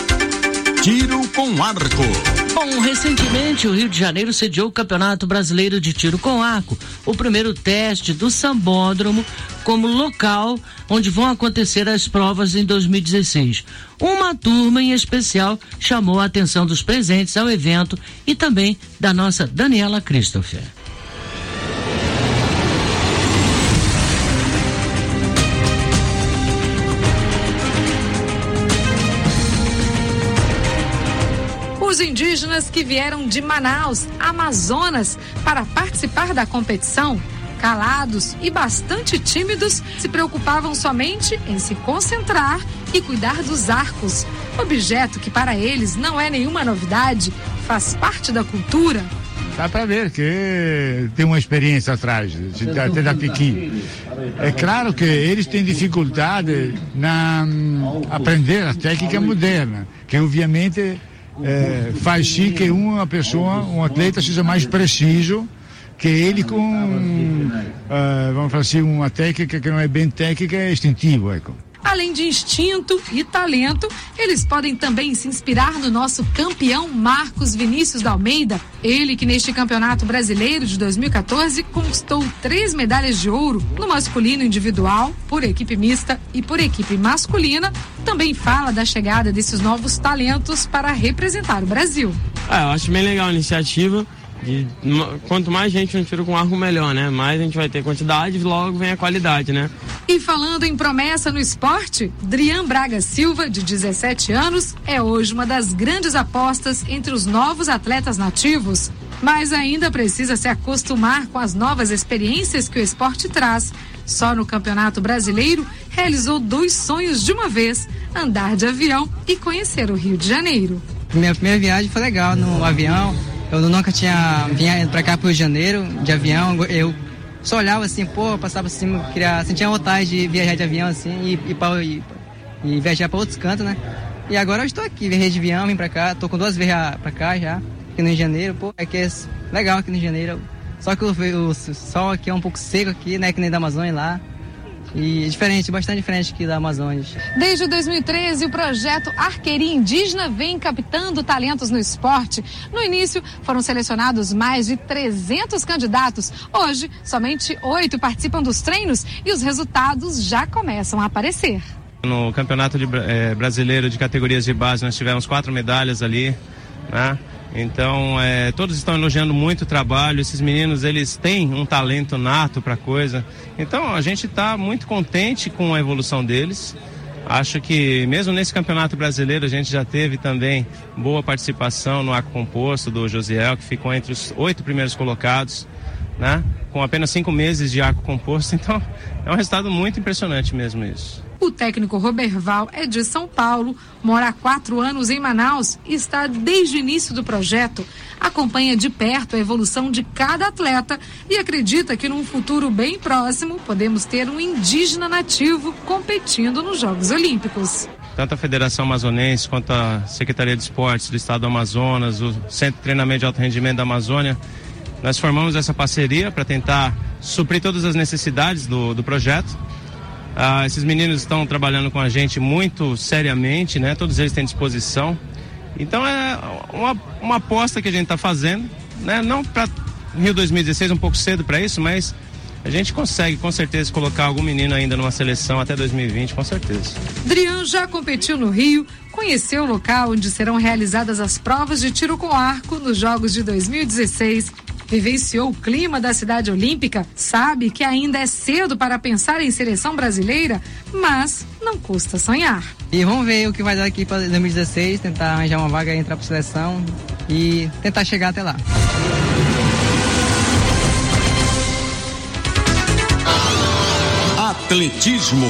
Tiro com arco. Bom, recentemente o Rio de Janeiro sediou o Campeonato Brasileiro de Tiro com Arco, o primeiro teste do Sambódromo como local onde vão acontecer as provas em dois mil e dezesseis. Uma turma em especial chamou a atenção dos presentes ao evento e também da nossa Daniela Christopher. Os indígenas que vieram de Manaus, Amazonas, para participar da competição, calados e bastante tímidos, se preocupavam somente em se concentrar e cuidar dos arcos, objeto que para eles não é nenhuma novidade, faz parte da cultura. Dá para ver que tem uma experiência atrás, até da Piqui. É claro que eles têm dificuldade na aprender a técnica moderna, que obviamente É, faz sim que uma pessoa, um atleta seja mais preciso que ele com, uh, vamos falar assim, uma técnica que não é bem técnica, é instintivo. É. Além de instinto e talento, eles podem também se inspirar no nosso campeão Marcos Vinícius da Almeida. Ele que neste Campeonato Brasileiro de dois mil e quatorze conquistou três medalhas de ouro no masculino individual, por equipe mista e por equipe masculina. Também fala da chegada desses novos talentos para representar o Brasil. Ah, eu acho bem legal a iniciativa. E quanto mais gente a gente tira com arco, melhor, né? Mais a gente vai ter quantidade e logo vem a qualidade, né? E falando em promessa no esporte, Drian Braga Silva, de dezessete anos, é hoje uma das grandes apostas entre os novos atletas nativos. Mas ainda precisa se acostumar com as novas experiências que o esporte traz. Só no Campeonato Brasileiro, realizou dois sonhos de uma vez: andar de avião e conhecer o Rio de Janeiro. Minha primeira viagem foi legal no avião. Eu nunca tinha vindo pra cá pro Rio de Janeiro de avião. Eu só olhava assim, pô, passava assim, queria, sentia vontade de viajar de avião assim e, e, pra, e, e viajar pra outros cantos, né? E agora eu estou aqui, viajei de avião, vim pra cá, tô com duas vezes pra cá já, aqui no Rio de Janeiro, pô, é que é legal aqui no Rio de Janeiro. Só que o, o sol aqui é um pouco seco aqui, né, que nem da Amazônia lá. E diferente, bastante diferente aqui da Amazônia. Desde dois mil e treze, o projeto Arqueria Indígena vem captando talentos no esporte. No início, foram selecionados mais de trezentos candidatos. Hoje, somente oito participam dos treinos e os resultados já começam a aparecer. No Campeonato de, eh, Brasileiro de categorias de base, nós tivemos quatro medalhas ali, né? Então, é, todos estão elogiando muito o trabalho. Esses meninos, eles têm um talento nato para coisa. Então, a gente está muito contente com a evolução deles. Acho que mesmo nesse Campeonato Brasileiro a gente já teve também boa participação no arco composto do Josiel, que ficou entre os oito primeiros colocados, né? Com apenas cinco meses de arco composto. Então, é um resultado muito impressionante mesmo isso. O técnico Roberval é de São Paulo, mora há quatro anos em Manaus e está desde o início do projeto. Acompanha de perto a evolução de cada atleta e acredita que num futuro bem próximo podemos ter um indígena nativo competindo nos Jogos Olímpicos. Tanto a Federação Amazonense quanto a Secretaria de Esportes do Estado do Amazonas, o Centro de Treinamento de Alto Rendimento da Amazônia, nós formamos essa parceria para tentar suprir todas as necessidades do, do projeto. Ah, esses meninos estão trabalhando com a gente muito seriamente, né? Todos eles têm disposição. Então é uma, uma aposta que a gente está fazendo, né? Não para Rio dois mil e dezesseis, um pouco cedo para isso, mas a gente consegue com certeza colocar algum menino ainda numa seleção até dois mil e vinte, com certeza. Drian já competiu no Rio, conheceu o local onde serão realizadas as provas de tiro com arco nos Jogos de dois mil e dezesseis. Vivenciou o clima da cidade olímpica, sabe que ainda é cedo para pensar em seleção brasileira, mas não custa sonhar. E vamos ver o que vai dar aqui para dois mil e dezesseis, tentar arranjar uma vaga e entrar para a seleção e tentar chegar até lá. Atletismo.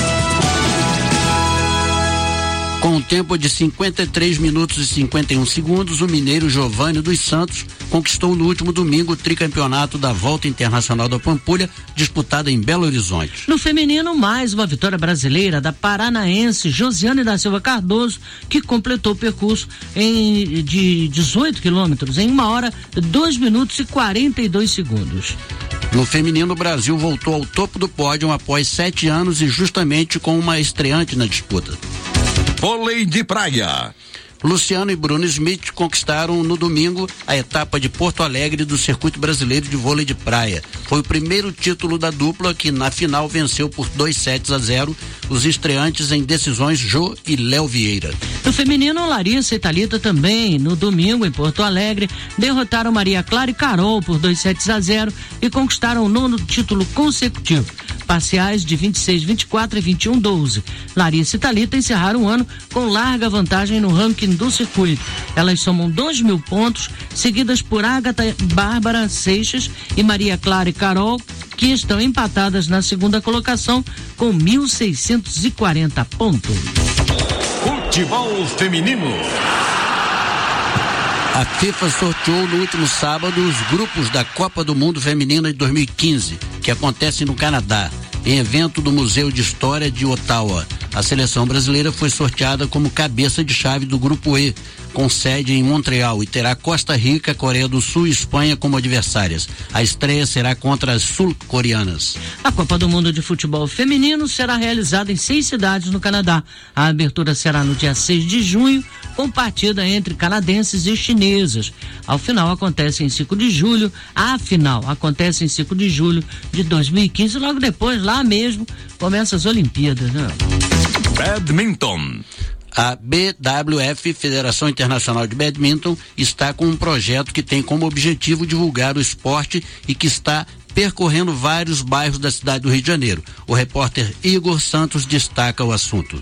Com um tempo de cinquenta e três minutos e cinquenta e um segundos, o mineiro Giovânio dos Santos conquistou no último domingo o tricampeonato da Volta Internacional da Pampulha, disputada em Belo Horizonte. No feminino, mais uma vitória brasileira da paranaense Josiane da Silva Cardoso, que completou o percurso em, de dezoito quilômetros em uma hora, dois minutos e quarenta e dois segundos. No feminino, o Brasil voltou ao topo do pódio após sete anos e justamente com uma estreante na disputa. Vôlei de praia. Luciano e Bruno Smith conquistaram no domingo a etapa de Porto Alegre do Circuito Brasileiro de Vôlei de Praia. Foi o primeiro título da dupla que na final venceu por dois sets a zero os estreantes em decisões Jô e Léo Vieira. No feminino, Larissa e Thalita também no domingo em Porto Alegre derrotaram Maria Clara e Carol por dois sets a zero e conquistaram o nono título consecutivo. Parciais de vinte e seis a vinte e quatro e vinte e um a doze. Larissa e Thalita encerraram o ano com larga vantagem no ranking do circuito. Elas somam dois mil pontos, seguidas por Ágata Bárbara Seixas e Maria Clara e Carol, que estão empatadas na segunda colocação com mil seiscentos e quarenta pontos. Futebol feminino. A FIFA sorteou no último sábado os grupos da Copa do Mundo Feminina de dois mil e quinze, que acontece no Canadá, em evento do Museu de História de Ottawa. A seleção brasileira foi sorteada como cabeça de chave do Grupo E, com sede em Montreal, e terá Costa Rica, Coreia do Sul e Espanha como adversárias. A estreia será contra as sul-coreanas. A Copa do Mundo de Futebol Feminino será realizada em seis cidades no Canadá. A abertura será no dia seis de junho, com partida entre canadenses e chinesas. Ao final acontece em cinco de julho, a final acontece em cinco de julho de dois mil e quinze, logo depois, lá mesmo, começa as Olimpíadas, né? Badminton. A B W F, Federação Internacional de Badminton, está com um projeto que tem como objetivo divulgar o esporte e que está percorrendo vários bairros da cidade do Rio de Janeiro. O repórter Igor Santos destaca o assunto.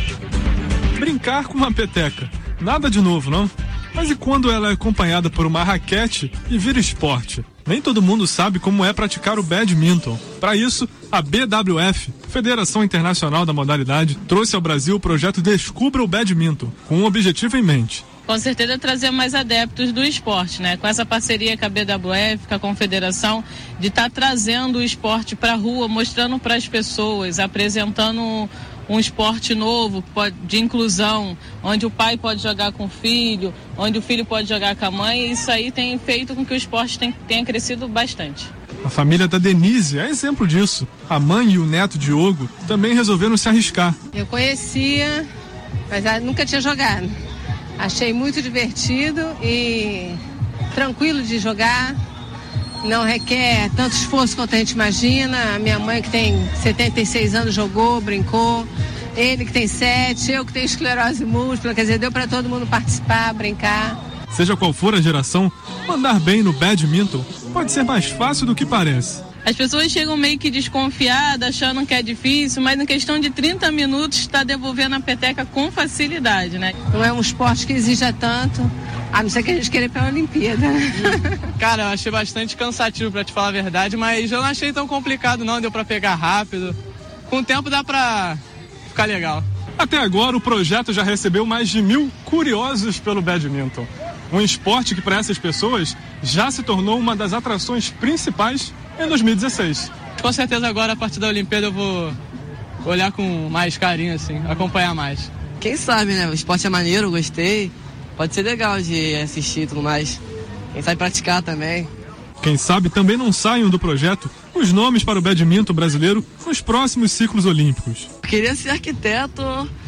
Brincar com uma peteca. Nada de novo, não? Mas e quando ela é acompanhada por uma raquete e vira esporte? Nem todo mundo sabe como é praticar o badminton. Para isso, a B W F, Federação Internacional da Modalidade, trouxe ao Brasil o projeto Descubra o Badminton, com um objetivo em mente. Com certeza trazer mais adeptos do esporte, né? Com essa parceria com a B W F, com a Confederação, de estar tá trazendo o esporte para a rua, mostrando para as pessoas, apresentando um esporte novo, de inclusão, onde o pai pode jogar com o filho, onde o filho pode jogar com a mãe, e isso aí tem feito com que o esporte tem, tenha crescido bastante. A família da Denise é exemplo disso. A mãe e o neto Diogo também resolveram se arriscar. Eu conhecia, mas nunca tinha jogado. Achei muito divertido e tranquilo de jogar. Não requer tanto esforço quanto a gente imagina. A minha mãe, que tem setenta e seis anos, jogou, brincou. Ele, que tem sete, eu que tenho esclerose múltipla. Quer dizer, deu para todo mundo participar, brincar. Seja qual for a geração, mandar bem no badminton pode ser mais fácil do que parece. As pessoas chegam meio que desconfiadas, achando que é difícil, mas em questão de trinta minutos está devolvendo a peteca com facilidade, né? Não é um esporte que exija tanto, a não ser que a gente queira ir para a Olimpíada. Cara, eu achei bastante cansativo, pra te falar a verdade, mas eu não achei tão complicado não, deu pra pegar rápido. Com o tempo dá pra ficar legal. Até agora o projeto já recebeu mais de mil curiosos pelo badminton. Um esporte que para essas pessoas já se tornou uma das atrações principais em dois mil e dezesseis. Com certeza agora, a partir da Olimpíada, eu vou olhar com mais carinho, assim, acompanhar mais. Quem sabe, né? O esporte é maneiro, eu gostei. Pode ser legal de assistir e tudo mais. Quem sabe praticar também. Quem sabe também não saiam do projeto os nomes para o badminton brasileiro nos próximos ciclos olímpicos. Eu queria ser arquiteto,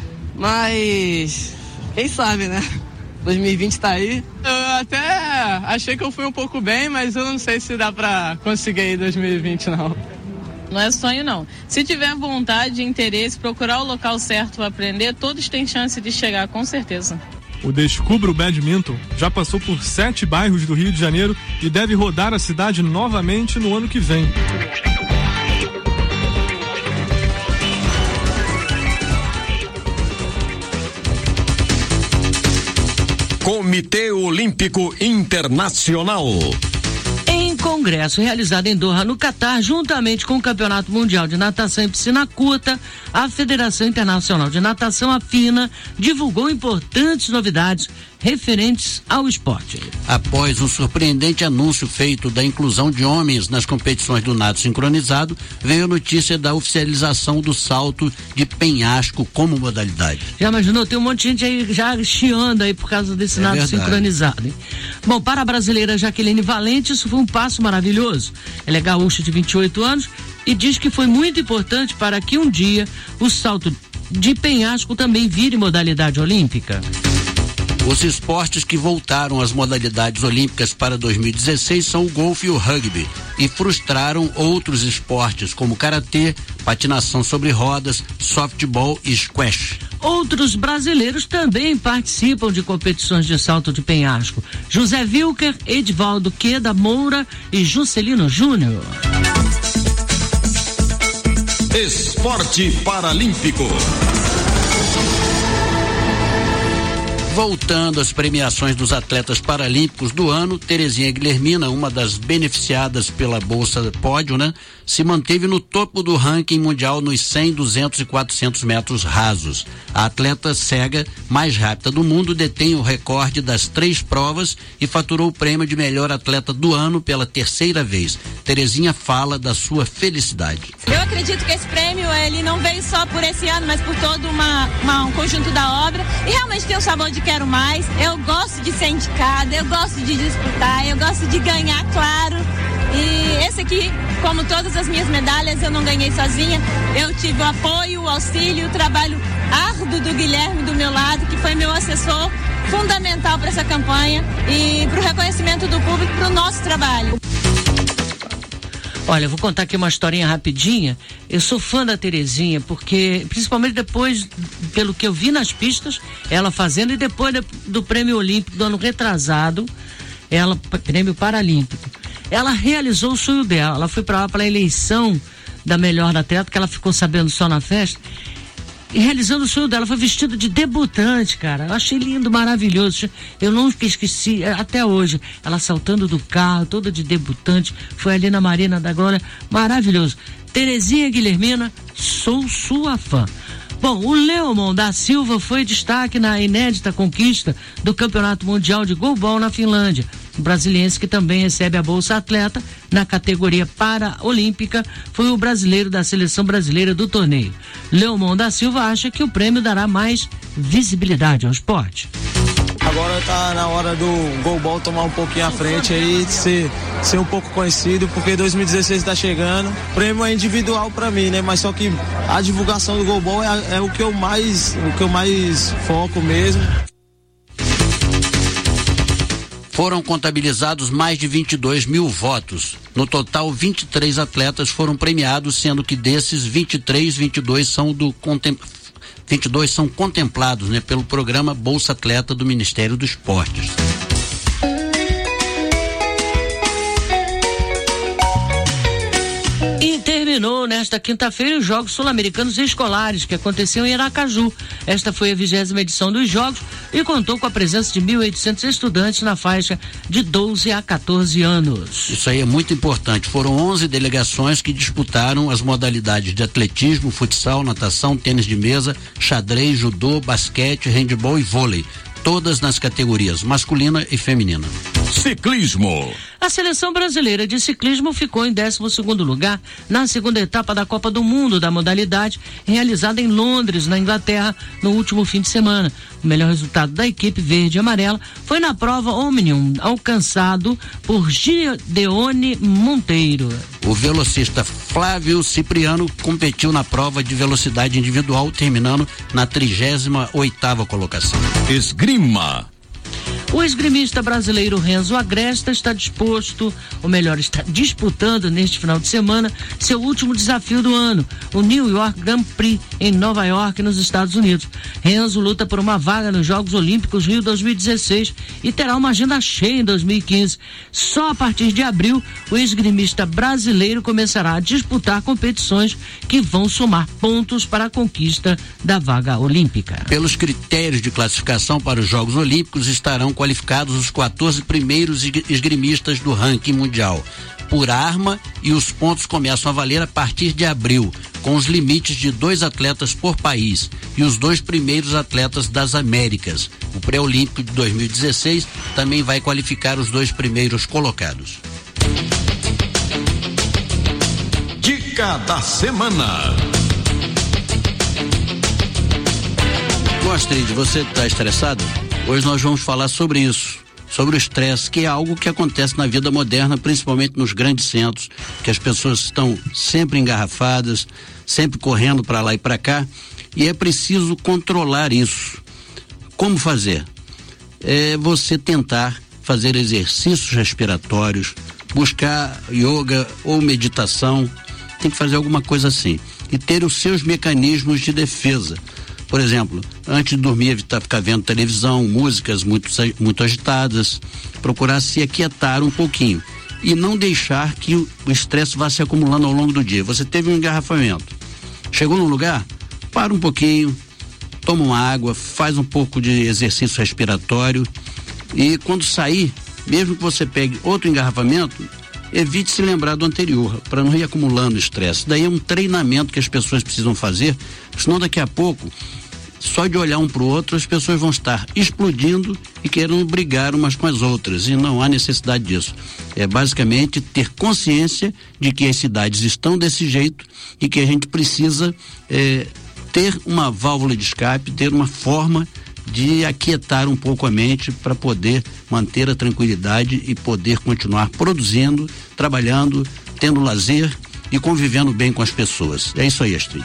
mas quem sabe, né? dois mil e vinte tá aí. Eu até achei que eu fui um pouco bem, mas eu não sei se dá pra conseguir em dois mil e vinte, não. Não é sonho, não. Se tiver vontade, interesse, procurar o local certo para aprender, todos têm chance de chegar, com certeza. O Descubra o Badminton já passou por sete bairros do Rio de Janeiro e deve rodar a cidade novamente no ano que vem. Comitê Olímpico Internacional. Em congresso realizado em Doha, no Catar, juntamente com o Campeonato Mundial de Natação em Piscina Curta, a Federação Internacional de Natação, a FINA, divulgou importantes novidades referentes ao esporte. Após o surpreendente anúncio feito da inclusão de homens nas competições do nado sincronizado, veio a notícia da oficialização do salto de penhasco como modalidade. Já imaginou? Tem um monte de gente aí já chiando aí por causa desse é nado verdade. sincronizado, hein? Bom, para a brasileira Jaqueline Valente, isso foi um passo maravilhoso. Ela é gaúcha de vinte e oito anos e diz que foi muito importante para que um dia o salto de penhasco também vire modalidade olímpica. Os esportes que voltaram às modalidades olímpicas para dois mil e dezesseis são o golfe e o rugby e frustraram outros esportes como karatê, patinação sobre rodas, softball e squash. Outros brasileiros também participam de competições de salto de penhasco. José Wilker, Edivaldo Queda Moura e Juscelino Júnior. Esporte Paralímpico. Voltando às premiações dos atletas paralímpicos do ano, Terezinha Guilhermina, uma das beneficiadas pela Bolsa Pódio, né? Se manteve no topo do ranking mundial nos cem, duzentos e quatrocentos metros rasos. A atleta cega mais rápida do mundo detém o recorde das três provas e faturou o prêmio de melhor atleta do ano pela terceira vez. Terezinha fala da sua felicidade. Eu acredito que esse prêmio ele não veio só por esse ano, mas por todo uma, uma, um conjunto da obra e realmente tem o sabor de quero mais. Eu gosto de ser indicada, eu gosto de disputar, eu gosto de ganhar, claro. E esse aqui, como todas as minhas medalhas, eu não ganhei sozinha. Eu tive o apoio, o auxílio, o trabalho árduo do Guilherme do meu lado, que foi meu assessor fundamental para essa campanha e para o reconhecimento do público para o nosso trabalho. Olha, eu vou contar aqui uma historinha rapidinha. Eu sou fã da Terezinha, porque, principalmente depois, pelo que eu vi nas pistas, ela fazendo, e depois do Prêmio Olímpico do ano retrasado, ela, Prêmio Paralímpico, ela realizou o sonho dela. Ela foi para lá para a eleição da melhor atleta, que ela ficou sabendo só na festa, e realizando o sonho dela, foi vestida de debutante, cara. Eu achei lindo, maravilhoso. Eu não esqueci, até hoje, ela saltando do carro, toda de debutante, foi ali na Marina da Glória, maravilhoso. Terezinha Guilhermina, sou sua fã. Bom, o Leomon da Silva foi destaque na inédita conquista do Campeonato Mundial de Goalball na Finlândia. O brasiliense, que também recebe a Bolsa Atleta na categoria paraolímpica, foi o brasileiro da seleção brasileira do torneio. Leomon da Silva acha que o prêmio dará mais visibilidade ao esporte. Agora tá na hora do goalball tomar um pouquinho à frente aí, ser, ser um pouco conhecido, porque dois mil e dezesseis tá chegando. O prêmio é individual pra mim, né? Mas só que a divulgação do goalball é, é o que eu mais, o que eu mais foco mesmo. Foram contabilizados mais de vinte e dois mil votos. No total, vinte e três atletas foram premiados, sendo que desses vinte e três, vinte e dois são do contem... vinte e dois são contemplados, né, pelo programa Bolsa Atleta do Ministério dos Esportes. E terminou nesta quinta-feira os Jogos Sul-Americanos Escolares, que aconteceu em Aracaju. Esta foi a vigésima edição dos Jogos e contou com a presença de mil e oitocentos estudantes na faixa de doze a quatorze anos. Isso aí é muito importante. Foram onze delegações que disputaram as modalidades de atletismo, futsal, natação, tênis de mesa, xadrez, judô, basquete, handebol e vôlei. Todas nas categorias masculina e feminina. Ciclismo. A seleção brasileira de ciclismo ficou em décimo segundo lugar na segunda etapa da Copa do Mundo da modalidade, realizada em Londres, na Inglaterra, no último fim de semana. O melhor resultado da equipe verde e amarela foi na prova Omnium, alcançado por Gideone Monteiro. O velocista Flávio Cipriano competiu na prova de velocidade individual, terminando na trigésima oitava colocação. Esgrima. O esgrimista brasileiro Renzo Agresta está disposto, ou melhor, está disputando neste final de semana seu último desafio do ano, o New York Grand Prix em Nova York, nos Estados Unidos. Renzo luta por uma vaga nos Jogos Olímpicos Rio dois mil e dezesseis e terá uma agenda cheia em dois mil e quinze. Só a partir de abril, o esgrimista brasileiro começará a disputar competições que vão somar pontos para a conquista da vaga olímpica. Pelos critérios de classificação para os Jogos Olímpicos, estarão qualificados os quatorze primeiros esgrimistas do ranking mundial por arma, e os pontos começam a valer a partir de abril, com os limites de dois atletas por país e os dois primeiros atletas das Américas. O pré-olímpico de dois mil e dezesseis também vai qualificar os dois primeiros colocados. Dica da semana. Astrid, você está estressado? Hoje nós vamos falar sobre isso, sobre o estresse, que é algo que acontece na vida moderna, principalmente nos grandes centros, que as pessoas estão sempre engarrafadas, sempre correndo para lá e para cá, e é preciso controlar isso. Como fazer? É você tentar fazer exercícios respiratórios, buscar yoga ou meditação, tem que fazer alguma coisa assim, e ter os seus mecanismos de defesa. Por exemplo, antes de dormir, evitar ficar vendo televisão, músicas muito, muito agitadas, procurar se aquietar um pouquinho e não deixar que o estresse vá se acumulando ao longo do dia. Você teve um engarrafamento, chegou num lugar, para um pouquinho, toma uma água, faz um pouco de exercício respiratório e quando sair, mesmo que você pegue outro engarrafamento, evite se lembrar do anterior, para não ir acumulando estresse. Daí é um treinamento que as pessoas precisam fazer, senão daqui a pouco, só de olhar um para o outro, as pessoas vão estar explodindo e querendo brigar umas com as outras, e não há necessidade disso. É basicamente ter consciência de que as cidades estão desse jeito e que a gente precisa é, ter uma válvula de escape, ter uma forma de aquietar um pouco a mente para poder manter a tranquilidade e poder continuar produzindo, trabalhando, tendo lazer e convivendo bem com as pessoas. É isso aí, Astrid.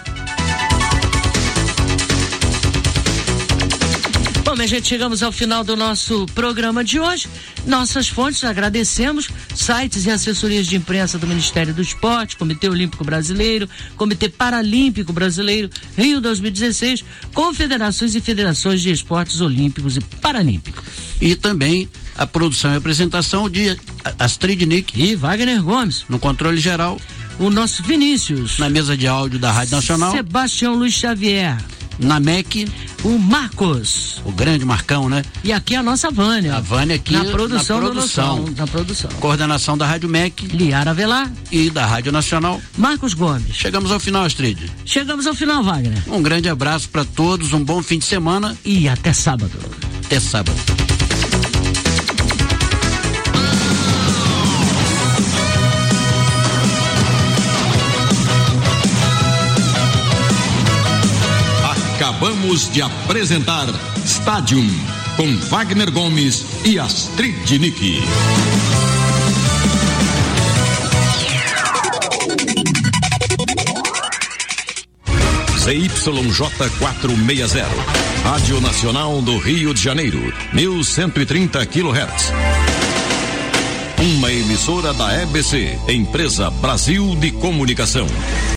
Bom, minha gente, chegamos ao final do nosso programa de hoje. Nossas fontes, agradecemos, sites e assessorias de imprensa do Ministério do Esporte, Comitê Olímpico Brasileiro, Comitê Paralímpico Brasileiro, Rio dois mil e dezesseis, confederações e federações de esportes olímpicos e paralímpicos. E também a produção e apresentação de Astrid Nick e Wagner Gomes. No controle geral, o nosso Vinícius. Na mesa de áudio da Rádio Nacional, Sebastião Luiz Xavier. Na M E C, o Marcos. O grande Marcão, né? E aqui a nossa Vânia. A Vânia aqui na produção, na produção. Do na produção. Coordenação da Rádio M E C. Liara Avelar. E da Rádio Nacional, Marcos Gomes. Chegamos ao final, Astrid. Chegamos ao final, Wagner. Um grande abraço para todos, um bom fim de semana. E até sábado. Até sábado. Acabamos de apresentar Stadium com Wagner Gomes e Astrid Nick. Z Y J quatrocentos e sessenta, Rádio Nacional do Rio de Janeiro, mil cento e trinta quilohertz. Uma emissora da E B C, Empresa Brasil de Comunicação.